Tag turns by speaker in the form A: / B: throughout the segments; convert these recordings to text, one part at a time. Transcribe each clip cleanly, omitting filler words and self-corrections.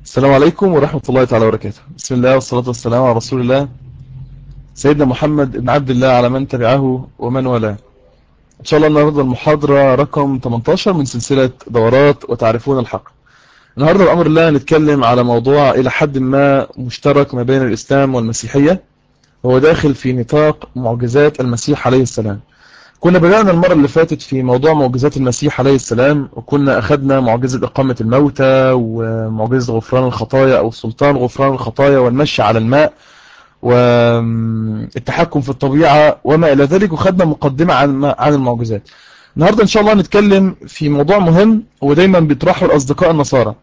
A: السلام عليكم ورحمة الله تعالى وبركاته. بسم الله والصلاة والسلام على رسول الله سيدنا محمد بن عبد الله على من تبعه ومن والاه. إن شاء الله النهاردة المحاضرة رقم 18 من سلسلة دورات وتعرفون الحق. النهاردة بأمر الله نتكلم على موضوع إلى حد ما مشترك ما بين الإسلام والمسيحية، وهو داخل في نطاق معجزات المسيح عليه السلام. كنا بدأنا المرة اللي فاتت في موضوع معجزات المسيح عليه السلام، وكنا أخذنا معجزة إقامة الموتى ومعجزة غفران الخطايا أو سلطان غفران الخطايا والمشي على الماء والتحكم في الطبيعة وما إلى ذلك، وخدنا مقدمة عن المعجزات. النهاردة إن شاء الله نتكلم في موضوع مهم ودايما بيطرحه الأصدقاء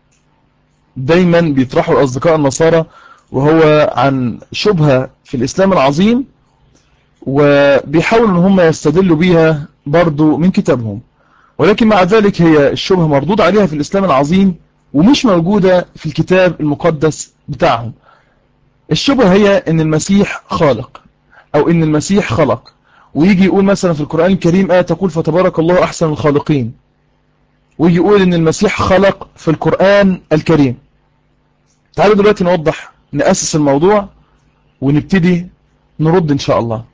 A: النصارى، وهو عن شبهة في الإسلام العظيم، وبيحاولوا ان هم يستدلوا بيها برضو من كتابهم، ولكن مع ذلك هي الشبهة مردود عليها في الإسلام العظيم ومش موجودة في الكتاب المقدس بتاعهم. الشبهة هي ان المسيح خالق او ان المسيح خلق، ويجي يقول مثلا في القرآن الكريم آية تقول فتبارك الله أحسن الخالقين، ويجي يقول ان المسيح خلق في القرآن الكريم. تعالوا دلوقتي نأسس الموضوع ونبتدي نرد إن شاء الله.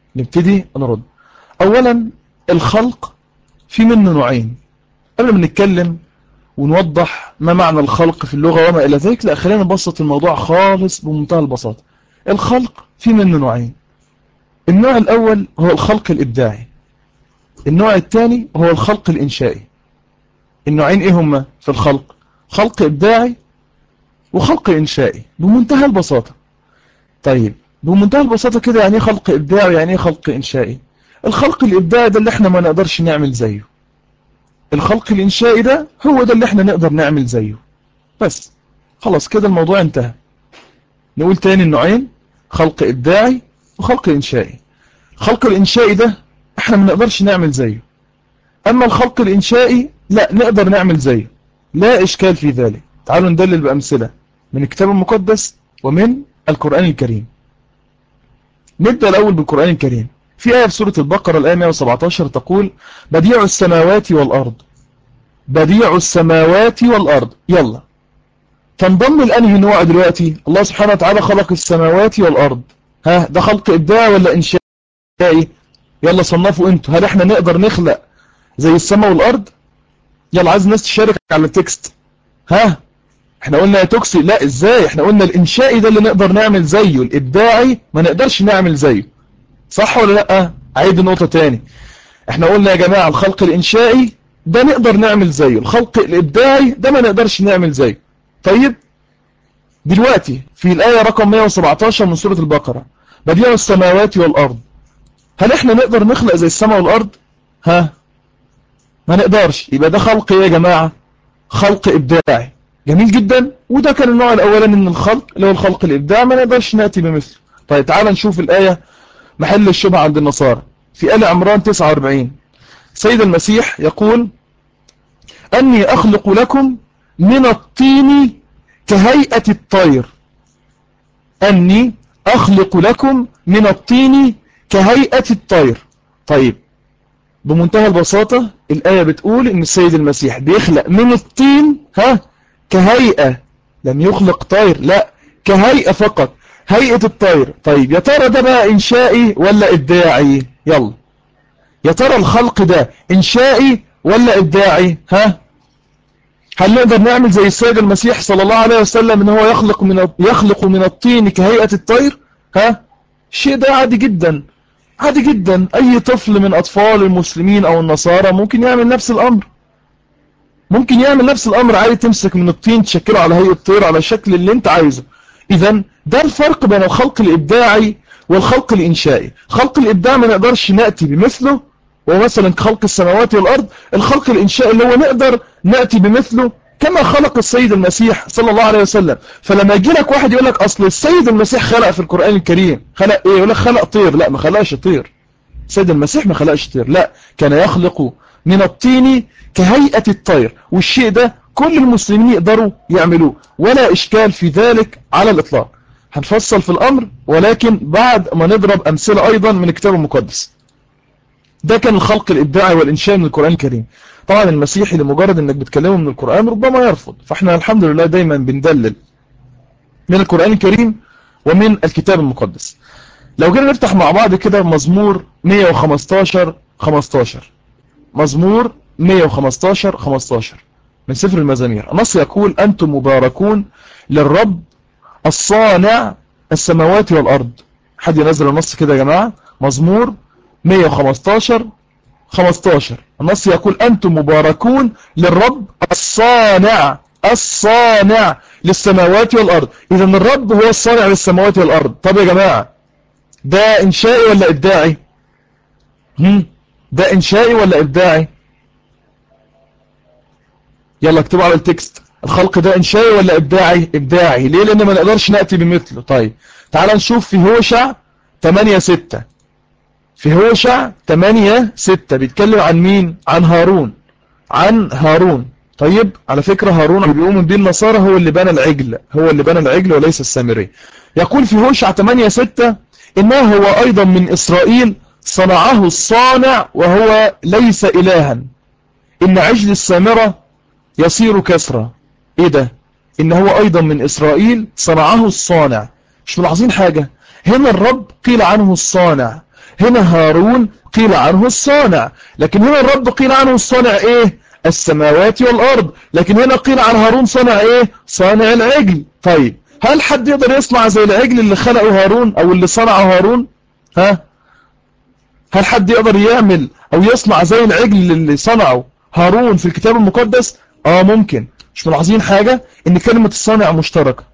A: أولا، الخلق في منه نوعين. قبل ما نتكلم ونوضح ما معنى الخلق في اللغة وما إلى ذلك، لا، خلينا نبسط الموضوع خالص بمنتهى البساطة. الخلق في منه نوعين. النوع الأول هو الخلق الإبداعي، النوع الثاني هو الخلق الإنشائي. النوعين إيه هما في الخلق؟ خلق إبداعي وخلق إنشائي بمنتهى البساطة. طيب، بمنتهى البساطة كده، يعني ايه خلق إبداعي ويعني ايه خلق إنشائي؟ الخلق الإبداعي ده اللي احنا ما نقدرش نعمل زيه. الخلق الإنشائي ده هو ده اللي احنا نقدر نعمل زيه. بس خلاص كده الموضوع انتهى. نقول تاني النوعين: خلق إبداعي وخلق إنشائي. الخلق الإنشائي ده احنا ما نقدرش نعمل زيه، أما الخلق الإنشائي لا، نقدر نعمل زيه، لا إشكال في ذلك. تعالوا ندلل بأمثلة من الكتاب المقدس ومن القرآن الكريم. نبدأ الأول بالقرآن الكريم. في آية في سورة البقرة الآية 117 تقول: بديع السماوات والأرض. بديع السماوات والأرض. يلا تنضم لأنهي نوع دلوقتي؟ الله سبحانه وتعالى خلق السماوات والأرض، ها ده خلق إبداعي ولا إنشائي؟ يلا صنفوا انتوا، هل احنا نقدر نخلق زي السماء والأرض؟ يلا عايز الناس تشارك على التكست. ها احنا قلنا يا توكسي لا، ازاي؟ احنا قلنا الإنشائي ده اللي نقدر نعمل زيه، الإبداعي ما نقدرش نعمل زيه، صح ولا لا؟ عيد النقطة تاني. احنا قلنا يا جماعة الخلق الإنشائي ده نقدر نعمل زيه، الخلق الإبداعي ده ما نقدرش نعمل زيه. طيب دلوقتي في الآية رقم 117 من سورة البقرة: بديع السماوات والأرض، هل احنا نقدر نخلق زي السماء والأرض؟ ها ما نقدرش. يبقى ده خلق ايه يا جماعة؟ خلق إبداعي. جميل جدا. وده كان النوع الأولاني من الخلق اللي هو الخلق الإبداعي، ما نقدرش نأتي بمثله. طيب تعال نشوف الآية محل الشبهة عند النصارى. في آل عمران 49 سيد المسيح يقول: أني أخلق لكم من الطين كهيئة الطير. أني أخلق لكم من الطين كهيئة الطير. طيب بمنتهى البساطة الآية بتقول إن السيد المسيح بيخلق من الطين كهيئة، لم يخلق طير، لا، كهيئة فقط، هيئة الطير. طيب يا ترى ده بقى إنشائي ولا إبداعي؟ يلا يا ترى الخلق ده إنشائي ولا إبداعي؟ هل نقدر نعمل زي السيد المسيح صلى الله عليه وسلم إن هو يخلق من الطين كهيئة الطير؟ الشيء ده عادي جدا، عادي جدا. أي طفل من أطفال المسلمين أو النصارى ممكن يعمل نفس الأمر، عادي تمسك من الطين تشكله على هيئة طير على الشكل اللي انت عايزه. إذن ده الفرق بين الخلق الإبداعي والخلق الإنشائي. خلق الإبداع ما نقدرش نأتي بمثله، ومثلا خلق السماوات والأرض. الخلق الإنشائي اللي هو نقدر نأتي بمثله كما خلق السيد المسيح صلى الله عليه وسلم. فلما يجي لك واحد يقول لك أصل السيد المسيح خلق في القرآن الكريم، خلق إيه؟ يقول لك خلق طير. لا، ما خلقش طير. السيد المسيح ما خلقش طير، لا، كان يخلق من الطين كهيئة الطير، والشيء ده كل المسلمين يقدروا يعملوه، ولا إشكال في ذلك على الإطلاق. هنفصل في الأمر ولكن بعد ما نضرب أمثلة أيضا من الكتاب المقدس. ده كان الخلق الإبداعي والإنشاء من القرآن الكريم. طبعا المسيحي لمجرد انك بتكلمه من القرآن ربما يرفض، فاحنا الحمد لله دايما بندلل من القرآن الكريم ومن الكتاب المقدس. لو جينا نفتح مع بعض كده مزمور 115 مزمور 115 من سفر المزامير، النص يقول أنتم مباركون للرب الصانع السماوات والأرض. حد ينزل النص كده يا جماعة. مزمور 115 النص يقول أنتم مباركون للرب الصانع للسماوات والأرض. إذا الرب هو الصانع للسماوات والأرض. طب يا جماعة ده إنشائي ولا إبداعي؟ ده إنشائي ولا إبداعي؟ يلا اكتبوا على التكست، الخلق ده إنشائي ولا إبداعي؟ إبداعي. ليه؟ لأن ما نقدرش نأتي بمثله. طيب تعال نشوف في هوشع 8:6. في هوشع 8:6 بيتكلم عن مين؟ عن هارون. طيب على فكرة هارون اللي بيؤمن به النصارى هو اللي بنى العجل وليس السامري. يقول في هوشع 8:6 إنه هو أيضا من إسرائيل صنعه الصانع وهو ليس إلها، إن عجل السامرة يصير كسرة. إيه ده؟ إن هو أيضا من إسرائيل صنعه الصانع. مش ملاحظين حاجة؟ هنا الرب قيل عنه الصانع، هنا هارون قيل عنه الصانع. لكن هنا الرب قيل عنه الصانع إيه؟ السماوات والأرض. لكن هنا قيل عن هارون صانع إيه؟ صانع العجل. طيب هل حد يقدر يصنع زي العجل اللي خلقه هارون أو اللي صنعه هارون؟ هل حد يقدر يعمل أو يصنع زي العجل اللي صنعه هارون في الكتاب المقدس؟ ممكن. مش ملاحظين حاجة؟ إن كلمة الصانع مشتركة،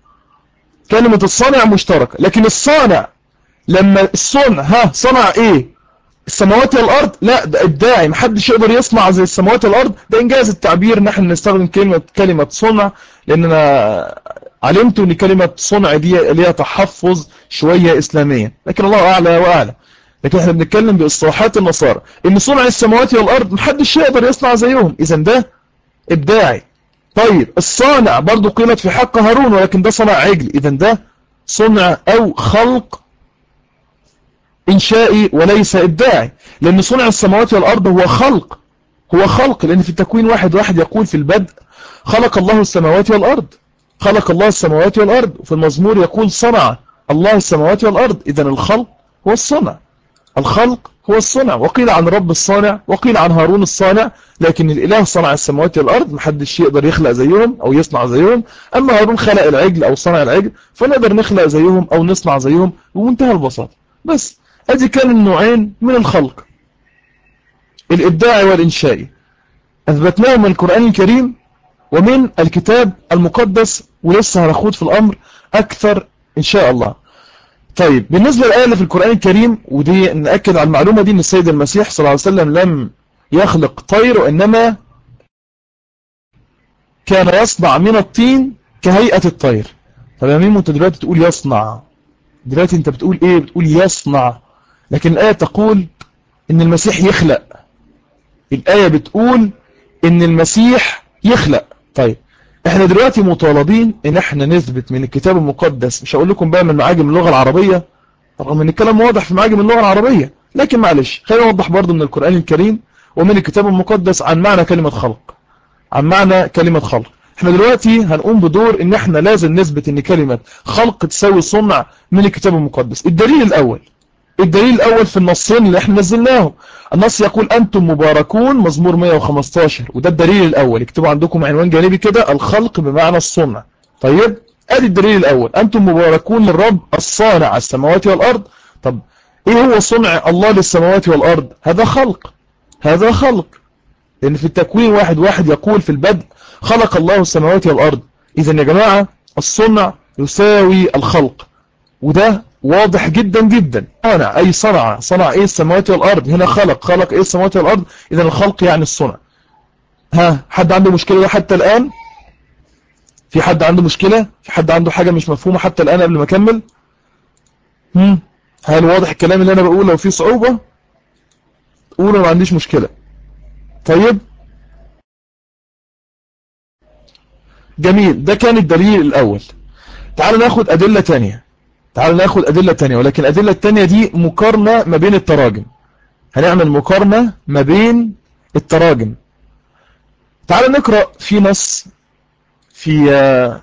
A: لكن الصانع لما الصنع صنع إيه؟ السماوات والأرض؟ لا ده إبداعي، محدش يقدر يصنع زي السماوات والأرض. ده إنجاز التعبير إن احنا نستخدم كلمة صنع، لأننا علمت إن كلمة صنع دي ليها تحفظ شوية إسلاميا، لكن الله أعلى وأعلى. لكن احنا بنتكلم بإصطلاحات النصارى إن صنع السماوات والأرض محدش يقدر يصنع زيهم، إذا ده إبداعي. طيب الصانع برضو قيلت في حق هارون، ولكن ده صنع عجل، إذا ده صنع أو خلق إنشائي وليس إبداعي. لأن صنع السماوات والأرض هو خلق، لأن في التكوين 1:1 يقول في البدء خلق الله السماوات والأرض. وفي المزمور يقول صنع الله السماوات والأرض. إذن الخلق هو الصنع. وقيل عن رب الصانع، وقيل عن هارون الصانع. لكن الإله صنع السماوات والأرض، محدش يقدر يخلق زيهم أو يصنع زيهم. أما هارون خلق العجل أو صنع العجل، فنقدر نخلق زيهم أو نصنع زيهم بمنتهى البساطة. بس ادي كان النوعين من الخلق، الإبداعي والإنشائي، أثبتناه من القرآن الكريم ومن الكتاب المقدس، ولسه هنخوض في الأمر أكثر إن شاء الله. طيب بالنسبة للآية اللي في القرآن الكريم، ودي نأكد على المعلومة دي، أن السيد المسيح صلى الله عليه وسلم لم يخلق طير، وإنما كان يصنع من الطين كهيئة الطير. طب يا ميمو أنت دلوقتي تقول يصنع، دلوقتي أنت بتقول إيه؟ بتقول يصنع، لكن الآية تقول إن المسيح يخلق. الآية بتقول إن المسيح يخلق. طيب احنا دلوقتي مطالبين ان احنا نثبت من الكتاب المقدس، مش هقول لكم بقى من معاجم اللغة العربية، رغم ان الكلام واضح في معاجم اللغة العربية، لكن معلش خلينا نوضح برضو من القرآن الكريم ومن الكتاب المقدس عن معنى كلمة خلق. احنا دلوقتي هنقوم بدور ان احنا لازم نثبت ان كلمة خلق تساوي صنع من الكتاب المقدس. الدليل الاول في النصين اللي احنا نزلناهم. النص يقول انتم مباركون، مزمور 115، وده الدليل الاول. اكتبوا عندكم عنوان جانبي كده، الخلق بمعنى الصنع. طيب ادي الدليل الاول، انتم مباركون للرب الصانع السماوات والارض. طب ايه هو صنع الله للسماوات والارض؟ هذا خلق، لان في التكوين 1:1 يقول في البدء خلق الله السماوات والارض. اذا يا جماعة الصنع يساوي الخلق، وده واضح جدا. صنع ايه؟ السماوات والارض. هنا خلق ايه؟ السماوات والارض. اذا الخلق يعني الصنع. حد عنده مشكلة حتى الان؟ في حد عنده مشكلة؟ في حد عنده حاجة مش مفهومة حتى الان قبل ما اكمل؟ هل واضح الكلام اللي انا بقوله؟ لو في صعوبة قولوا، ما عنديش مشكلة. طيب جميل، ده كان الدليل الاول. تعالوا ناخد ادلة تانية، ولكن الأدلة التانية دي مقارنة ما بين التراجم. هنعمل مقارنة ما بين التراجم. تعال نقرأ في نص في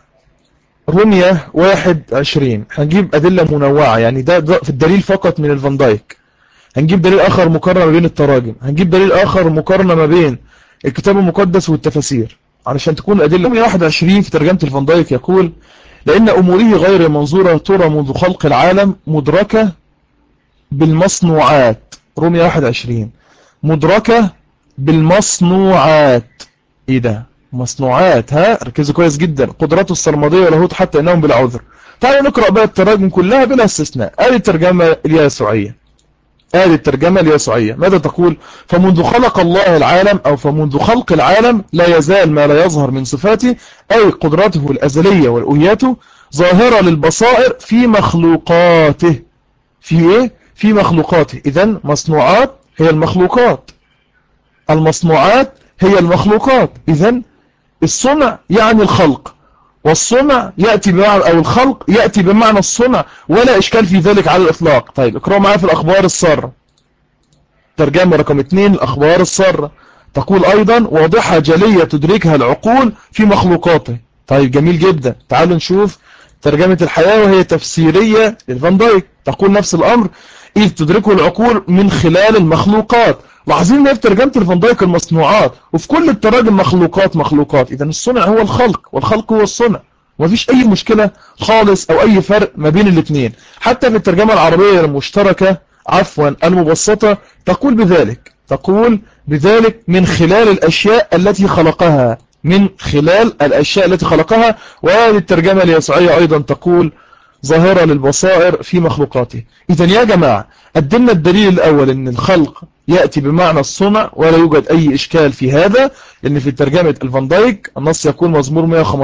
A: رمية 21. هنجيب أدلة منوعة، يعني ده في الدليل فقط من الفان دايك. هنجيب دليل آخر مقارنة ما بين التراجم، هنجيب دليل آخر مقارنة ما بين الكتاب المقدس والتفاسير، علشان تكون أدلة. رمية 21 في ترجمة الفان دايك يقول: لأن أموره غير منظورة ترى منذ خلق العالم، مدركة بالمصنوعات. رمية 21 مدركة بالمصنوعات. ايه ده مصنوعات؟ ها، ركزوا كويس جدا. قدراته السرمدية ولاهوت حتى انهم بلا عذر. تعالوا نقرأ بقى التراجم كلها بلا استثناء. ادي الترجمة اليسوعية، ادي الترجمة اليسوعية ماذا تقول؟ فمنذ خلق الله العالم، او فمنذ خلق العالم لا يزال ما لا يظهر من صفاته، اي قدرته الازلية والأوياته، ظاهرة للبصائر في مخلوقاته. في ايه؟ في مخلوقاته. اذن مصنوعات هي المخلوقات، المصنوعات هي المخلوقات. اذن الصنع يعني الخلق، والصنع يأتي بمعنى، أو الخلق يأتي بمعنى الصنع، ولا إشكال في ذلك على الإطلاق. طيب اقرأوا معايا في الأخبار السارة، ترجمة رقم 2. الأخبار السارة تقول أيضا: واضحة جلية تدركها العقول في مخلوقاته. طيب جميل جدا. تعالوا نشوف ترجمة الحياة وهي تفسيرية للفان دايك، تقول نفس الأمر: إذ تدركه العقول من خلال المخلوقات. لاحظين ان في ترجمة الفان دايك المصنوعات، وفي كل التراجم مخلوقات مخلوقات. إذا الصنع هو الخلق، والخلق هو الصنع. ومفيش أي مشكلة خالص أو أي فرق ما بين الاثنين. حتى في الترجمة العربية المشتركة، عفوا المبسطة، تقول بذلك، تقول بذلك من خلال الأشياء التي خلقها، من خلال الأشياء التي خلقها. وهذه الترجمة اليسوعية أيضا تقول: ظاهرة للبصائر في مخلوقاته. إذا يا جماعة قدمنا الدليل الأول أن الخلق يأتي بمعنى الصنع، ولا يوجد أي إشكال في هذا، لأن في ترجمة الفان دايك النص يقول مزمور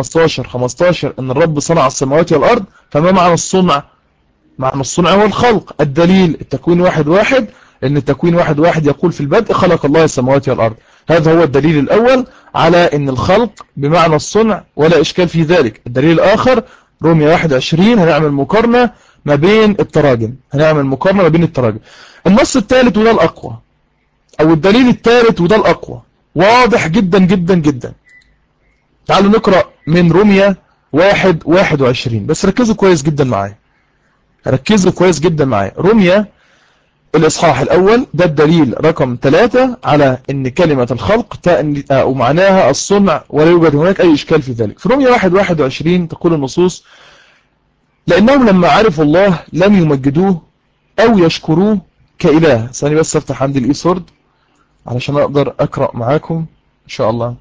A: 115:15 أن الرب صنع السماوات والأرض. فما معنى الصنع؟ معنى الصنع هو الخلق. الدليل التكوين 1:1، أن التكوين 1:1 يقول: في البدء خلق الله السماوات والأرض. هذا هو الدليل الأول على أن الخلق بمعنى الصنع، ولا إشكال في ذلك. الدليل الآخر رومية 21، هنعمل مقارنة ما بين التراجم، هنعمل مقارنة ما بين التراجم. النص الثالث وده الأقوى، أو الدليل الثالث وده الأقوى، واضح جدا جدا جدا. تعالوا نقرأ من رومية 1:21، بس ركزوا كويس جدا معايا، ركزوا كويس جدا معايا. رومية الإصحاح الأول، ده الدليل رقم 3 على أن كلمة الخلق ومعناها الصنع، ولا يوجد هناك أي إشكال في ذلك. في رومية 1:21 تقول النصوص: لأنهم لما عرفوا الله لم يمجدوه أو يشكروه كإله. ثاني بس أفتح عندي الإيسورد علشان أقدر أقرأ معاكم إن شاء الله.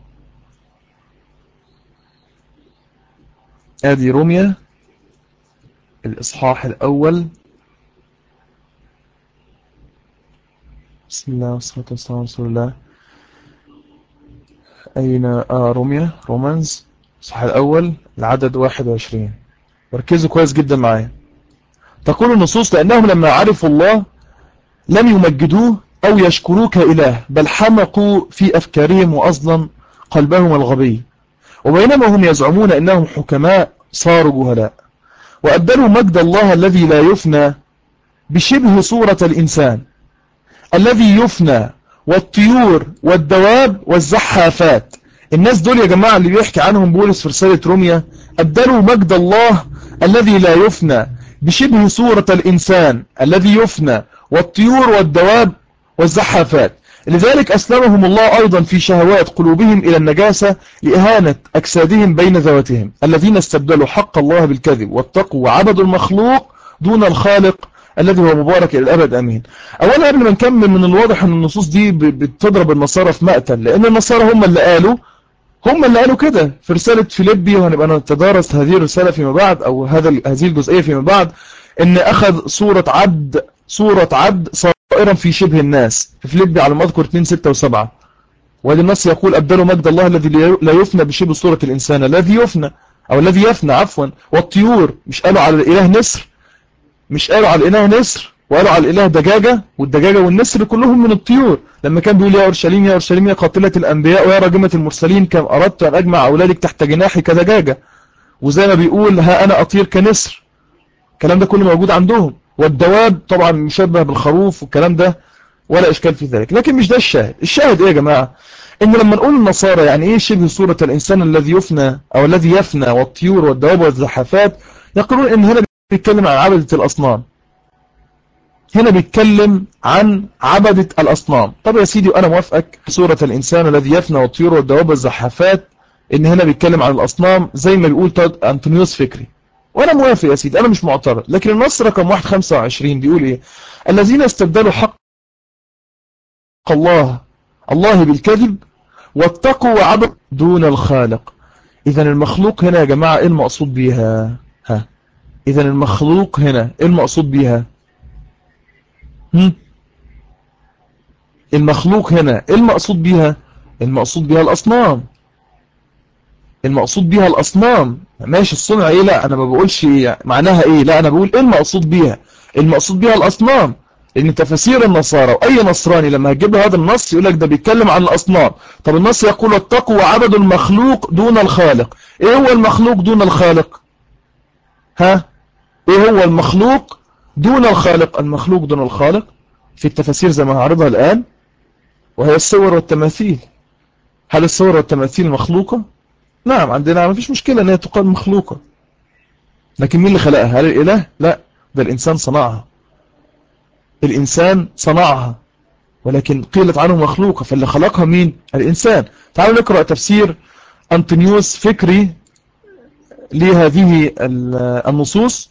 A: آدي رومية الإصحاح الأول. بسم الله والصلاة والسلام على رسول الله. أين رومية رومانز الإصحاح الأول العدد 21. وركزوا كويس جدا معايا. تقول النصوص: لأنهم لما عرفوا الله لم يمجدوه أو يشكروه كإله، بل حمقوا في أفكارهم وأصلا قلبهم الغبي، وبينما هم يزعمون أنهم حكماء صاروا جهلاء، وأبدلوا مجد الله الذي لا يفنى بشبه صورة الإنسان الذي يفنى، والطيور والدواب والزحافات. الناس دول يا جماعة اللي بيحكي عنهم بولس في رسالة روميا، أبدلوا مجد الله الذي لا يفنى بشبه صورة الإنسان الذي يفنى، والطيور والدواب والزحافات. لذلك أسلمهم الله أيضا في شهوات قلوبهم إلى النجاسة لإهانة أجسادهم بين ذواتهم، الذين استبدلوا حق الله بالكذب واتقوا وعبدوا المخلوق دون الخالق الذي هو مبارك إلى الأبد أمين. أولا قبل ما نكمل، من الواضح أن النصوص دي بتضرب النصارى في مقتل، لأن النصارى هم اللي قالوا كده في رسالة فيليبي، وهنبقى نتدارس هذه الرسالة فيما بعد، أو هذه الجزئية فيما بعد، إن أخذ صورة عبد صائرا في شبه الناس، في فيليبي على ما أذكر 2:6 و7. وهذا النص يقول: أبدلوا مجد الله الذي لا يفنى بشبه صورة الإنسان الذي يفنى، أو الذي يفنى عفوا. والطيور، مش قالوا على الإله نسر، مش قالوا على الإله نسر، وقالوا على الإله دجاجة، والدجاجة والنسر كلهم من الطيور. لما كان بيقول: يا أورشليم يا أورشليم يا قاتلة الأنبياء ويا راجمة المرسلين، كم أردت أن أجمع أولادك تحت جناحي كدجاجة. وزي ما بيقول: ها أنا أطير كنسر. الكلام ده كله موجود عندهم. والدواب طبعا مشبه بالخروف والكلام ده. ولا إشكال في ذلك. لكن مش ده الشاهد. الشاهد إيه يا جماعة؟ إن لما نقول النصارى يعني إيه شبه صورة الإنسان الذي يفنى أو الذي يفنى والطيور والدواب والزحافات، يقولون إن هنا بيتكلم عن عبدة الأصنام. هنا بيتكلم عن عبدة الأصنام. طب يا سيدي أنا موافقك صورة الإنسان الذي يفنى والطيور والدواب والزحافات إن هنا بيتكلم عن الأصنام زي ما بيقول أنطونيوس فكري، وأنا موافق يا سيدي، أنا مش معترض. لكن النص رقم 125 بيقول إيه؟ الذين استبدلوا حق الله بالكذب واتقوا وعبدوا دون الخالق. إذن المخلوق هنا يا جماعة إيه المقصود بيها؟ إذن المخلوق هنا إيه المقصود بيها؟ المخلوق هنا إيه المقصود بيها؟ المقصود بيها الأصنام. المقصود بيها الأصنام. ماشي، الصنع إيه؟ لا أنا ما بقولش معناها إيه، لا أنا بقول إيه المقصود بيها. المقصود بيها الأصنام. لأن تفسير النصارى وأي نصراني لما هتجيب له هذا النص يقول لك ده بيتكلم عن الأصنام. طب النص يقول اتقوا وعبدوا المخلوق دون الخالق. إيه هو المخلوق دون الخالق؟ إيه هو المخلوق دون الخالق؟ المخلوق دون الخالق في التفاسير زي ما هعرضها الآن، وهي الصور والتماثيل. هل الصور والتماثيل مخلوقة؟ نعم، عندنا ما فيش مشكلة أنها تقال مخلوقة. لكن مين اللي خلقها؟ هل الإله؟ لا، ده الإنسان صنعها. الإنسان صنعها، ولكن قيلت عنه مخلوقة. فاللي خلقها مين؟ الإنسان. تعالوا نقرأ تفسير أنطونيوس فكري لهذه النصوص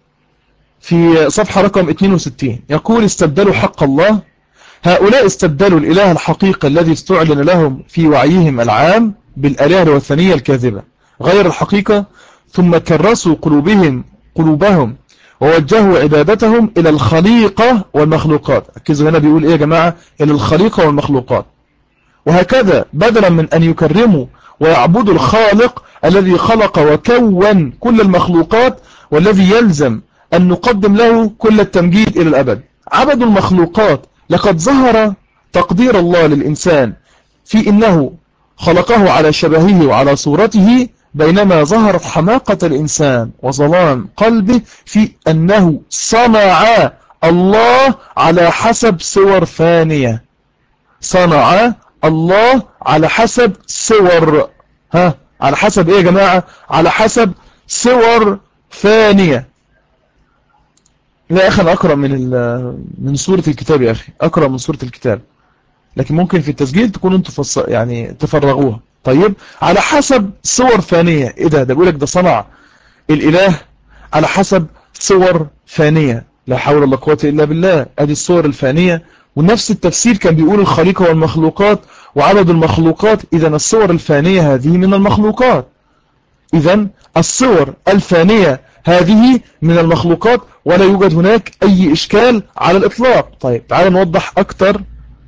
A: في صفحة رقم 62. يقول استبدلوا حق الله. هؤلاء استبدلوا الإله الحقيقي الذي استعلن لهم في وعيهم العام بالآلهة الوثنية الكاذبة غير الحقيقة، ثم كرسوا قلوبهم ووجهوا عبادتهم إلى الخليقة والمخلوقات. ركزوا هنا بيقول إيه يا جماعة؟ إلى الخليقة والمخلوقات. وهكذا بدلا من أن يكرموا ويعبدوا الخالق الذي خلق وكون كل المخلوقات والذي يلزم أن نقدم له كل التمجيد إلى الأبد، عبدوا المخلوقات. لقد ظهر تقدير الله للإنسان في إنه خلقه على شبهه وعلى صورته، بينما ظهرت حماقة الإنسان وظلام قلبه في أنه صنع الله على حسب صور ثانية. صنع الله على حسب صور، على حسب إيه يا جماعة؟ على حسب صور ثانية. لا يا أخي أنا أقرأ من سورة الكتاب يا أخي، أقرأ من سورة الكتاب، لكن ممكن في التسجيل تكون انتوا يعني تفرغوها. طيب، على حسب صور ثانية. إيه ده بيقولك ده صنع الإله على حسب صور ثانية. لا حول ولا قوة إلا بالله. أدي الصور الفانية. ونفس التفسير كان بيقول الخليقة والمخلوقات وعبد المخلوقات. إذن الصور الفانية هذه من المخلوقات. إذن الصور الفانية هذه من المخلوقات، ولا يوجد هناك أي إشكال على الإطلاق. طيب تعالوا نوضح أكتر.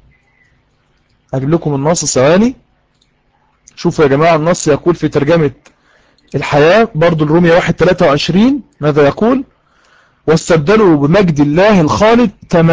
A: أجيب لكم النص ثواني. شوفوا يا جماعة، النص يقول في ترجمة الحياة برضو الرومية 1:23 ماذا يقول؟ واستبدلوا بمجد الله الخالد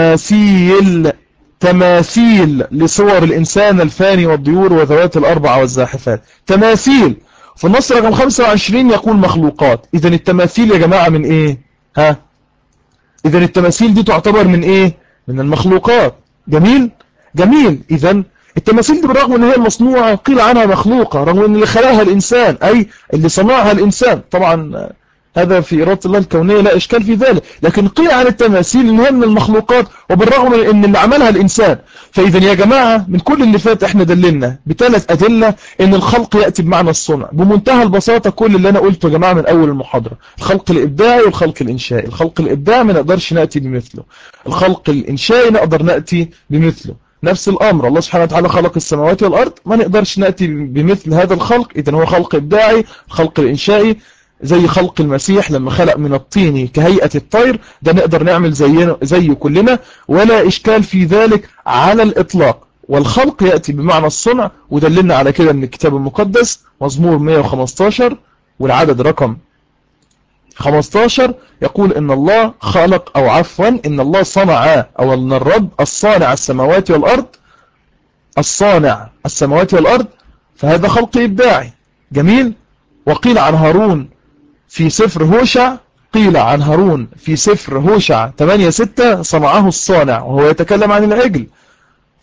A: تماثيل لصور الإنسان الفاني والطيور وذوات الأربع والزاحفات. تماثيل. في النص رقم 25 يقول مخلوقات. إذن التماثيل يا جماعة من إيه؟ إذن التماثيل دي تعتبر من إيه؟ من المخلوقات. جميل؟ جميل. إذن التماثيل دي بالرغم ان هي مصنوعة قيل عنها مخلوقة، رغم ان اللي خلقها الانسان، اي اللي صنعها الانسان. طبعا هذا في إرادة الله الكونية لا إشكال في ذلك، لكن قيل عن التماثيل ان هي من المخلوقات وبالرغم من ان اللي عملها الانسان. فاذا يا جماعة من كل اللي فات احنا دللنا بثلاث ادلة ان الخلق يأتي بمعنى الصنع بمنتهى البساطة. كل اللي انا قلته يا جماعة من اول المحاضرة، الخلق الابداعي والخلق الانشائي. الخلق الابداعي ما نقدرش نأتي بمثله، الخلق الانشائي نقدر نأتي بمثله. نفس الأمر، الله سبحانه وتعالى خلق السماوات والأرض، ما نقدرش نأتي بمثل هذا الخلق. إذن هو خلق إبداعي. الخلق الإنشائي زي خلق المسيح لما خلق من الطين كهيئة الطير، ده نقدر نعمل زيه كلنا، ولا إشكال في ذلك على الإطلاق. والخلق يأتي بمعنى الصنع، ودللنا على كده من الكتاب المقدس مزمور 115 والعدد رقم 15 يقول إن الله خلق، أو عفوا إن الله صنع، أو أن الرب الصانع السماوات والأرض، الصانع السماوات والأرض. فهذا خلق إبداعي. جميل. وقيل عن هارون في سفر هوشع، قيل عن هارون في سفر هوشع 8:6 صنعه الصانع، وهو يتكلم عن العجل.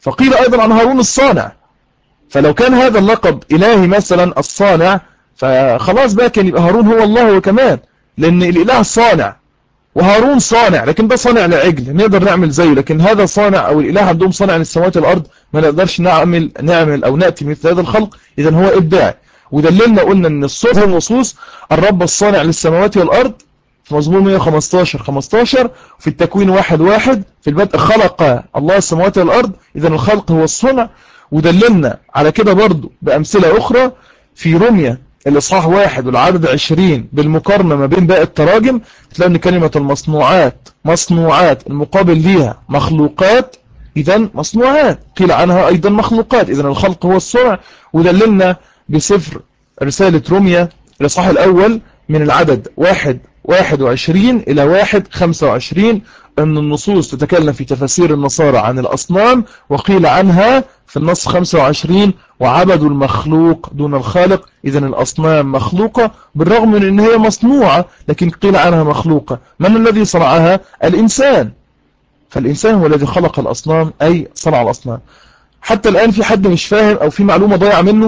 A: فقيل أيضا عن هارون الصانع. فلو كان هذا اللقب إلهي مثلا الصانع، فخلاص بقى كان يبقى هارون هو الله هو كمان، لأن الإله صانع وهارون صانع، لكن ده صانع لعجل نقدر نعمل زيه، لكن هذا صانع أو الإله عندهم صانع للسماوات والأرض ما نقدرش نعمل أو نأتي مثل هذا الخلق، إذن هو إبداع. ودللنا قلنا أن الصوت والنصوص الرب الصانع للسماوات والأرض في مزمور 115 في التكوين 1:1 في البدء خلق الله السماوات والأرض، إذن الخلق هو الصنع. ودللنا على كده برضو بأمثلة أخرى في رمية الإصحاح 1 والعدد 20 بالمقارنة ما بين باقي التراجم، تلاقي أن كلمة مصنوعات المقابل ليها مخلوقات، إذن مصنوعات قيل عنها أيضا مخلوقات، إذن الخلق هو الصنع. ودللنا بسفر رسالة رمية الإصحاح الأول من العدد 1:21 إلى 1:25 أن النصوص تتكلم في تفاسير النصارى عن الأصنام، وقيل عنها في النص 25 وعبدوا المخلوق دون الخالق، إذن الأصنام مخلوقة بالرغم من أن هي مصنوعة، لكن قيل عنها مخلوقة. من الذي صنعها؟ الإنسان. فالإنسان هو الذي خلق الأصنام، أي صنع الأصنام. حتى الآن في حد مش فاهم أو في معلومة ضايعة منه؟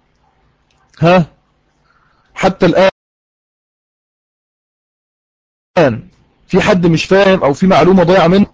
A: حتى الآن في حد مش فاهم أو في معلومة ضايعة منه؟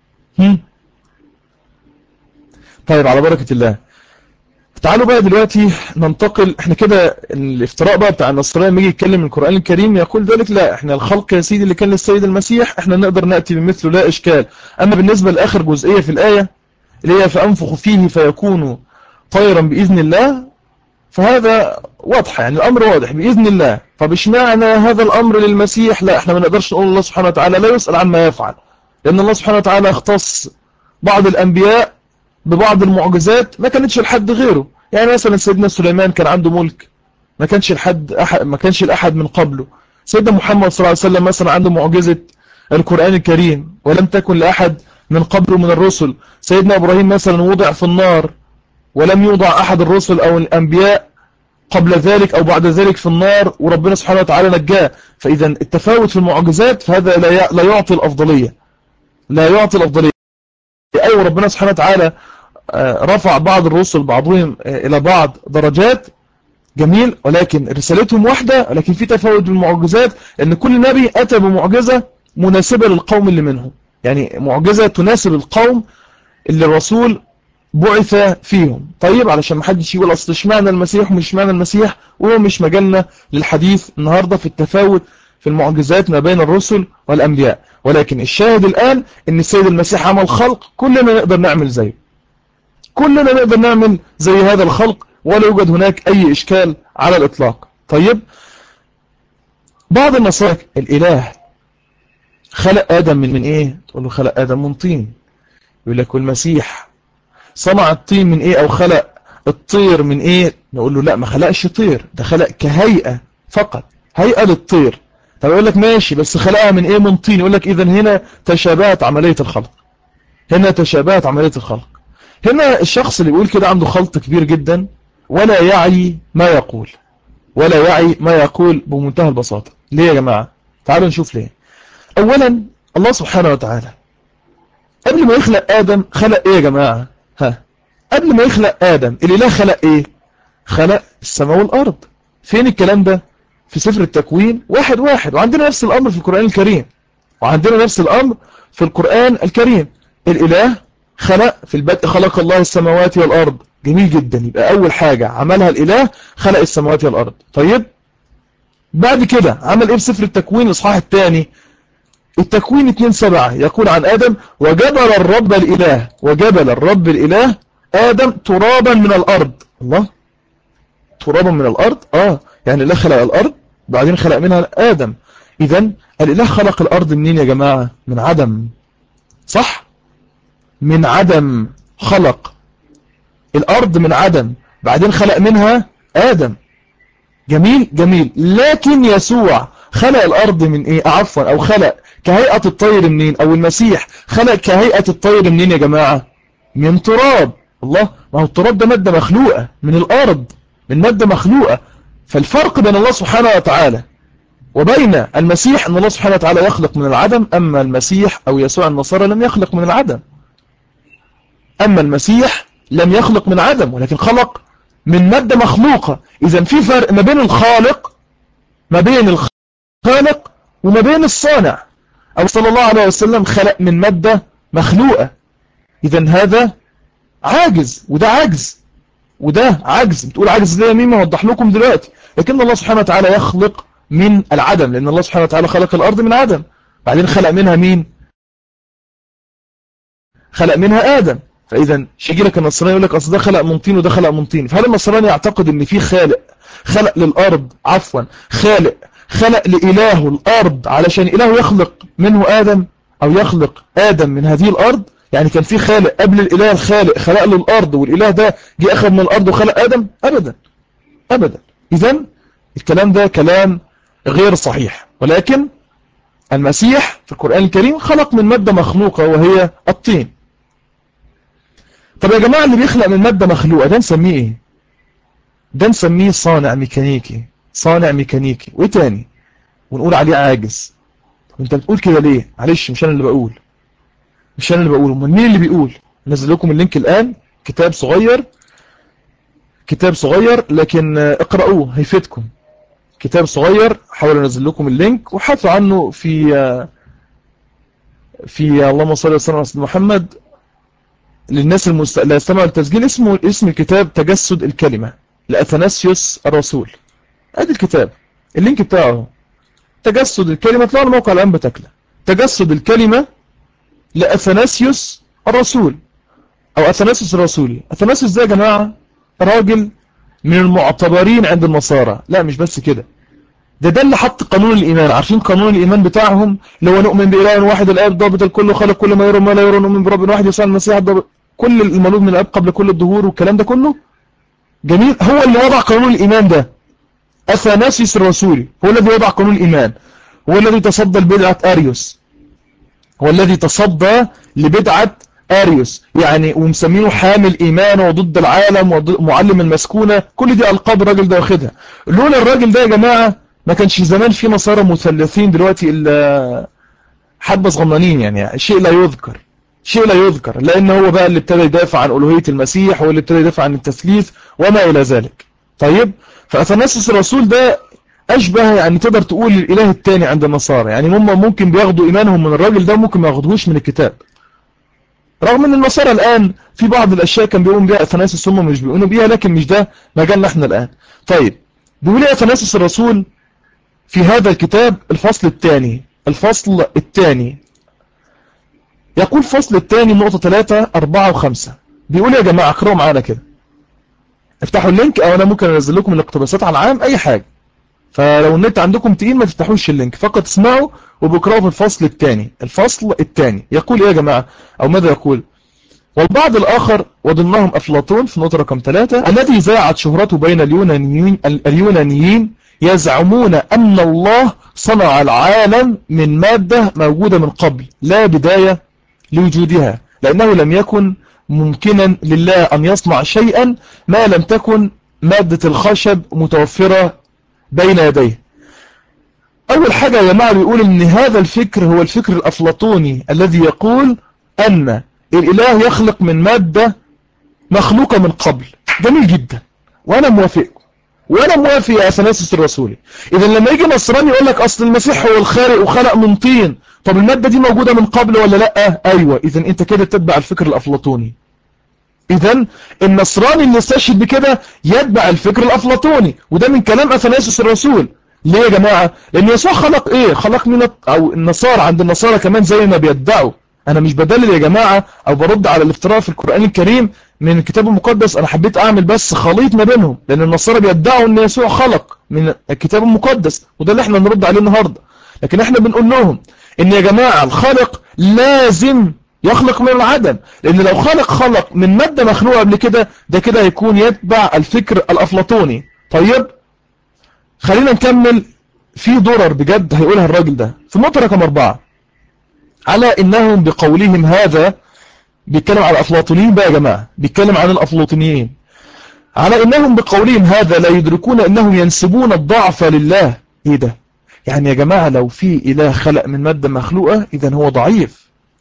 A: طيب على بركة الله. تعالوا بقى دلوقتي ننتقل. احنا كده الافتراء بقى بتاع النصرانية لما يجي يتكلم القرآن الكريم يقول ذلك لا، احنا الخلق يا سيدي اللي كان للسيد المسيح احنا نقدر نأتي بمثله لا إشكال. أما بالنسبة لآخر جزئية في الآية اللي هي فأنفخ فيه فيكون طيرا بإذن الله، فهذا واضح، يعني الأمر واضح بإذن الله. طب اشمعنى هذا الأمر للمسيح؟ لا، احنا ما نقدرش نقول الله سبحانه وتعالى لا يسأل عما يفعل، لأن الله سبحانه وتعالى اختص بعض الأنبياء ببعض المعجزات ما كانتش لحد غيره. يعني مثلا سيدنا سليمان كان عنده ملك ما كانش لأحد من قبله. سيدنا محمد صلى الله عليه وسلم مثلا عنده معجزة القرآن الكريم ولم تكن لأحد من قبله من الرسل. سيدنا إبراهيم مثلا وضع في النار ولم يوضع أحد الرسل أو الأنبياء قبل ذلك أو بعد ذلك في النار، وربنا سبحانه وتعالى نجاه. فإذا التفاوت في المعجزات فهذا لا يعطي الأفضلية، أو ربنا سبحانه وتعالى رفع بعض الرسل بعضهم إلى بعض درجات، جميل، ولكن رسالتهم واحدة، ولكن في تفاوت بالمعجزات أن كل نبي أتى بمعجزة مناسبة للقوم اللي منهم، يعني معجزة تناسب القوم اللي الرسول بعث فيهم. طيب علشان ما حدش يقول أصل اشمعنى المسيح ومش اشمعنى المسيح، وهو مش مجالنا للحديث النهاردة في التفاوت في المعجزات ما بين الرسل والأنبياء، ولكن الشاهد الآن أن السيد المسيح عمل خلق كلنا نقدر نعمل زيه، كلنا نقدر نعمل زي هذا الخلق ولا يوجد هناك أي إشكال على الإطلاق. طيب بعض النصارى الإله خلق آدم من إيه؟ تقول له خلق آدم من طين. يقول لك والمسيح صنع الطين من إيه أو خلق الطير من إيه؟ نقول له لا، ما خلقش طير، ده خلق كهيئة فقط، هيئة للطير. طب يقول لك ماشي، بس خلقها من إيه؟ من طين. يقول لك إذن هنا تشابهت عملية الخلق، هنا الشخص اللي بيقول كده عنده خلط كبير جدا ولا يعي ما يقول بمنتهى البساطة. ليه يا جماعة؟ تعالوا نشوف ليه. أولا الله سبحانه وتعالى قبل ما يخلق آدم خلق إيه يا جماعة؟ قبل ما يخلق آدم الإله خلق إيه؟ خلق السماء والأرض. فين الكلام ده؟ في سفر التكوين 1:1. وعندنا نفس الأمر في القرآن الكريم، الإله خلق في البدء خلق الله السماوات والأرض. جميل جدا، يبقى أول حاجة عملها الإله خلق السماوات والأرض. طيب بعد كده عمل إيه في سفر التكوين الإصحاح الثاني؟ التكوين 2:7 يقول عن آدم وجبل الرب الإله آدم ترابا من الأرض. الله، ترابا من الأرض؟ يعني الله خلق الأرض بعدين خلق منها آدم. إذن الإله خلق الأرض منين يا جماعة؟ من عدم، صح؟ من عدم خلق الأرض من عدم، بعدين خلق منها آدم. جميل. لكن يسوع خلق الأرض من إيه؟ أو خلق كهيئة الطير منين؟ أو المسيح خلق كهيئة الطير منين يا جماعة؟ من تراب. الله، ما هو التراب ده مادة مخلوقة من الأرض، من مادة مخلوقة. فالفرق بين الله سبحانه وتعالى وبين المسيح أن الله سبحانه وتعالى يخلق من العدم، أما المسيح أو يسوع النصارى لم يخلق من العدم. أما المسيح لم يخلق من عدم، ولكن خلق من مادة مخلوقة. إذن في فرق ما بين الخالق وما بين الصانع. أو صلى الله عليه وسلم خلق من مادة مخلوقة، إذن هذا عاجز وده عجز. بتقول عجز ليه يا مين؟ اوضح لكم دلوقتي. لكن الله سبحانه وتعالى يخلق من العدم، لأن الله سبحانه وتعالى خلق الأرض من عدم، بعدين خلق منها مين؟ خلق منها آدم. فإذا شيجي لك النصراني يقول لك أصل ده خلق من طين وده خلق من طين. فهل النصراني يعتقد ان في خلق للأرض، خلق لإله الأرض علشان إله يخلق منه آدم، أو يخلق آدم من هذه الأرض؟ يعني كان في خالق قبل الإله الخالق خلق له الأرض، والإله ده جه أخذ من الأرض وخلق آدم؟ أبدا. إذن الكلام ده كلام غير صحيح. ولكن المسيح في القرآن الكريم خلق من مادة مخلوقة وهي الطين. طب يا جماعة اللي بيخلق من مادة مخلوقة ده نسميه ايه؟ ده نسميه صانع ميكانيكي. وايه تاني؟ ونقول عليه عاجز. وانت بتقول كده ليه؟ معلش مش انا اللي بقول، امال مين اللي بيقول؟ نزل لكم اللينك الآن، كتاب صغير لكن اقرأوه هيفيدكم. كتاب صغير، حاول انزل لكم اللينك وحثوا عنه في اللهم صل وسلم على سيدنا محمد للناس اللي استمعوا للتسجيل. اسم الكتاب تجسد الكلمة لأثناسيوس الرسول. ادي الكتاب، اللينك بتاعه تجسد الكلمة، طلعوا الموقع الآن بتكلة. تجسد الكلمة لأثناسيوس الرسول أو أثناسيوس الرسولي. أثناسيوس ده يا جماعة راجل من المعتبرين عند النصارى. لا مش بس كده، ده اللي حط قانون الإيمان. عارفين قانون الإيمان بتاعهم اللي هو نؤمن بإله واحد الآب ضابط الكل خلق كل ما يرى وما لا يرى، نؤمن برب واحد يسوع المسيح ضابط كل المولود من الآب قبل كل الدهور، والكلام ده كله جميل. هو اللي وضع قانون الإيمان ده، أثناسيوس الرسولي هو الذي وضع قانون الإيمان، هو الذي تصدى لبدعة أريوس، يعني ومسمينه حامل إيمان وضد العالم ومعلم المسكونة. كل دي ألقاب الراجل ده واخدها. لولا الراجل ده يا جماعة ما كانش زمان في نصارى مثلثين دلوقتي إلا حبة صغنانين، يعني شيء لا يذكر، لأن هو بقى اللي ابتدى يدافع عن ألوهية المسيح، واللي ابتدى يدافع عن التثليث وما إلى ذلك. طيب، فأثناسيوس الرسول ده أشبه، يعني تقدر تقول الإله الثاني عند النصارى. يعني هم ممكن بياخدوا إيمانهم من الراجل ده، ممكن ما ياخدوهوش من الكتاب، رغم ان النصارى الآن في بعض الأشياء كان بيقوم بها أثناسيوس هم مش بيقوموا بيها، لكن مش ده مجالنا احنا الآن. طيب، بيقول ايه أثناسيوس الرسول في هذا الكتاب؟ الفصل الثاني يقول فصل الثاني نقطة 3 4 و5. بيقول يا جماعة اقرأوا معانا كده، افتحوا اللينك، او انا ممكن انزل لكم الاقتباسات على العام، اي حاجة. فلو النت عندكم تقيل ما تفتحوش اللينك، فقط اسمعوا وبقرأوا في الفصل الثاني. يقول ايه يا جماعة، او ماذا يقول؟ والبعض الآخر وضمنهم أفلاطون في نقطة رقم 3 الذي زاعت شهرته بين اليونانيين يزعمون أن الله صنع العالم من مادة موجودة من قبل لا بداية لوجودها، لأنه لم يكن ممكنا لله أن يصنع شيئا ما لم تكن مادة الخشب متوفرة بين يديه. أول حاجة يا جماعة بيقول إن هذا الفكر هو الفكر الأفلاطوني الذي يقول أن الإله يخلق من مادة مخلوقة من قبل. جميل جدا، وأنا موافق يا أثناسيوس الرسولي. إذا لما يجي نصراني يقول لك أصل المسيح هو الخالق وخلق من طين، طب المادة دي موجودة من قبل ولا لأ؟ أيوة. إذا أنت كده تتبع الفكر الأفلاطوني. إذا النصراني اللي يستشهد بكده يتبع الفكر الأفلاطوني، وده من كلام أثناسيوس الرسول. ليه يا جماعة؟ لأن يسوع خلق إيه؟ خلق من أو النصارى، عند النصارى كمان زي ما بيدعوا. أنا مش بدلل يا جماعة أو برد على الافتراء في القرآن الكريم من الكتاب المقدس، أنا حبيت أعمل بس خليط ما بينهم، لأن النصارى بيدعوا أن يسوع خلق من الكتاب المقدس، وده اللي احنا نرد عليه النهاردة. لكن احنا بنقول لهم أن يا جماعة الخالق لازم يخلق من العدم، لأن لو خلق من مادة مخلوقة قبل كده، ده كده هيكون يتبع الفكر الأفلاطوني. طيب، خلينا نكمل. في ضرر بجد هيقولها الراجل ده في النقطة رقم 4 على إنهم بقولهم هذا، بيتكلم على الأفلاطونيين بقى يا جماعة، بيتكلم عن الأفلاطونيين، على إنهم بقولهم هذا لا يدركون إنهم ينسبون الضعف لله. إيه ده؟ يعني يا جماعة لو في إله خلق من مادة مخلوقة إذن هو ضعيف،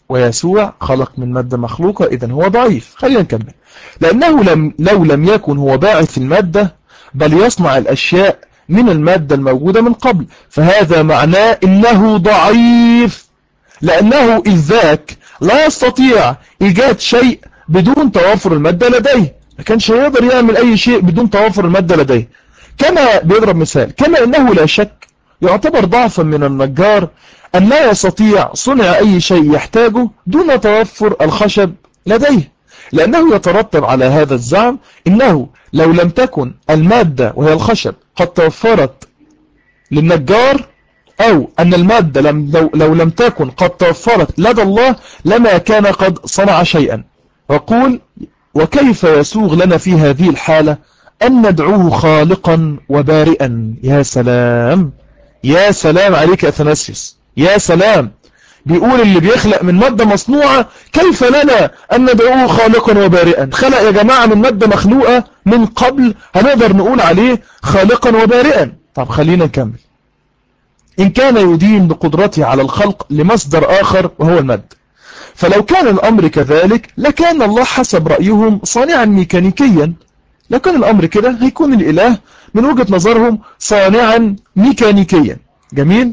A: ويسوع خلق من مادة مخلوقة، إذن هو ضعيف. خلينا نكمل. لأنه لو لم يكن هو باعث المادة بل يصنع الأشياء من المادة الموجودة من قبل، فهذا معناه إنه ضعيف، لأنه إذ ذاك لا يستطيع إيجاد شيء بدون توافر المادة لديه. ما كانش يقدر يعمل أي شيء بدون توافر المادة لديه. كما بيضرب مثال، كما إنه لا شك يعتبر ضعفا من النجار أن لا يستطيع صنع أي شيء يحتاجه دون توفر الخشب لديه، لأنه يترتب على هذا الزعم إنه لو لم تكن المادة وهي الخشب قد توفرت للنجار، أو أن المادة لو لم تكن قد توفرت لدى الله لما كان قد صنع شيئا. وقول وكيف يسوغ لنا في هذه الحالة أن ندعوه خالقا وبارئا. يا سلام، يا سلام عليك أثناسيوس، يا سلام. بيقول اللي بيخلق من مادة مصنوعة كيف لنا أن ندعوه خالقا وبارئا. خلق يا جماعة من مادة مخلوقة من قبل، هنقدر نقول عليه خالقا وبارئا. طب خلينا نكمل. إن كان يدين بقدرته على الخلق لمصدر آخر وهو المادة، فلو كان الأمر كذلك لكان الله حسب رأيهم صانعا ميكانيكيا. لكن الأمر كده هيكون الإله من وجهة نظرهم صانعا ميكانيكيا. جميل،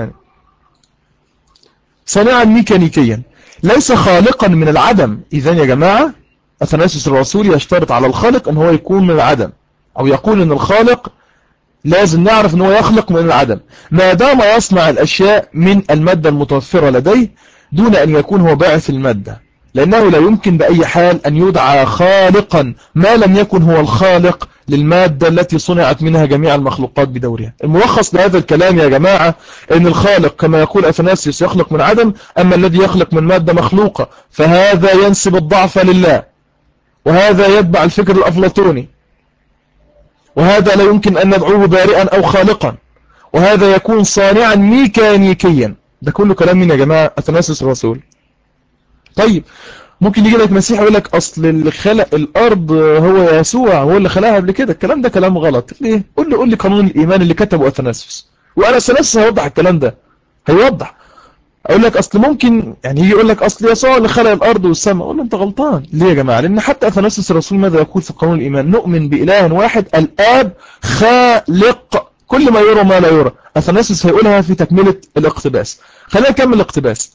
A: صانعا ميكانيكيا ليس خالقا من العدم. إذن يا جماعة أثناسيوس الرسول يشترط على الخالق أن هو يكون من العدم، أو يقول أن الخالق لازم نعرف أنه يخلق من العدم ما دام يصنع الأشياء من المادة المتوفرة لديه دون أن يكون هو باعث المادة، لأنه لا يمكن بأي حال أن يدعى خالقا ما لم يكن هو الخالق للمادة التي صنعت منها جميع المخلوقات بدورها. الملخص لهذا الكلام يا جماعة أن الخالق كما يقول أثناسيوس يخلق من عدم، أما الذي يخلق من مادة مخلوقة فهذا ينسب الضعف لله، وهذا يتبع الفكر الأفلاطوني، وهذا لا يمكن أن ندعوه بارئا أو خالقا، وهذا يكون صانعا ميكانيكيا. ده كله كلام من يا جماعة أثناسيوس الرسول. طيب ممكن يجي لك مسيح يقول لك أصل اللي خلق الأرض هو يسوع، هو اللي خلقها قبل كده. الكلام ده كلام غلط. ليه؟ قول لي قانون الإيمان اللي كتبه أثناسيوس، وأنا أثناسيوس هيوضح الكلام ده، هيوضح. أقول لك أصل ممكن يعني يجي يقول لك أصل يسوع اللي خلق الأرض والسماء. أقول له أنت غلطان. ليه يا جماعة؟ لأن حتى أثناسيوس الرسول ماذا يقول في قانون الإيمان؟ نؤمن بإله واحد الآب خالق كل ما يرى ما لا يرى. أثناسيوس هيقولها في تكملة الاقتباس. خلينا نكمل الاقتباس.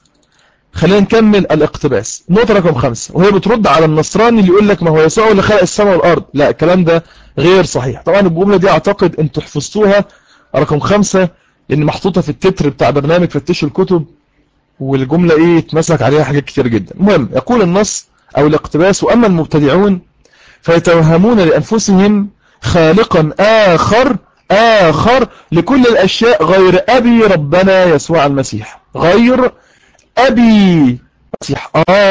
A: نقطة رقم 5، وهي بترد على النصراني اللي يقول لك ما هو يسوع اللي خلق السماء والأرض. لا، الكلام ده غير صحيح. طبعا الجملة دي أعتقد أنتوا حفظتوها رقم 5 لأن محطوطة في التتر بتاع برنامج فتشوا الكتب، والجملة إيه اتمسك عليها حاجات كتير جدا. المهم يقول النص أو الاقتباس: وأما المبتدعون فيتوهمون لأنفسهم خالقا آخر لكل الأشياء غير أبي ربنا يسوع المسيح. غير أبي المسيح.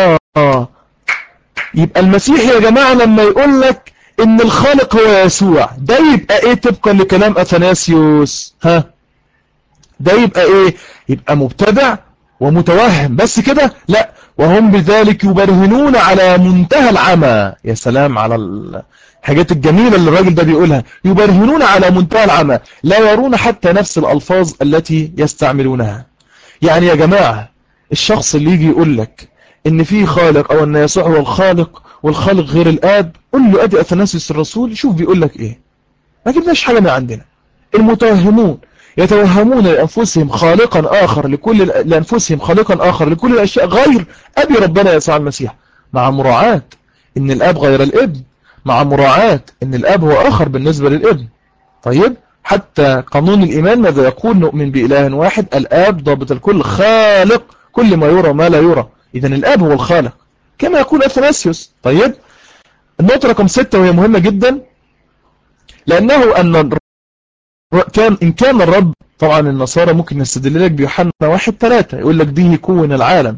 A: يبقى المسيح يا جماعة لما يقول لك إن الخالق هو يسوع، ده يبقى إيه طبقا لكلام أثناسيوس؟ ده يبقى إيه؟ يبقى مبتدع ومتوهم بس كده؟ لا، وهم بذلك يبرهنون على منتهى العمى. يا سلام على الحاجات الجميلة اللي الراجل ده بيقولها. يبرهنون على منتهى العمى، لا يرون حتى نفس الألفاظ التي يستعملونها. يعني يا جماعة الشخص اللي يجي يقول لك ان في خالق او ان يسوع هو الخالق والخالق غير الآب، قل له ادي أثناسيوس الرسول شوف بيقول لك ايه. ما جبناش حاجة من عندنا. المتوهمون يتوهمون لأنفسهم خالقا آخر لكل الأشياء غير أبي ربنا يسوع المسيح، مع مراعاة إن الآب غير الابن، مع مراعاة إن الآب هو آخر بالنسبة للابن. طيب حتى قانون الإيمان ماذا يقول؟ نؤمن بإله واحد الآب ضابط الكل خالق كل ما يرى ما لا يرى. إذن الآب هو الخالق كما يقول أثناسيوس. طيب النقطة رقم 6 وهي مهمة جدا، لأنه إن كان الرب، طبعا النصارى ممكن نستدل لك بيوحنا 1:3 يقول لك به يكون العالم،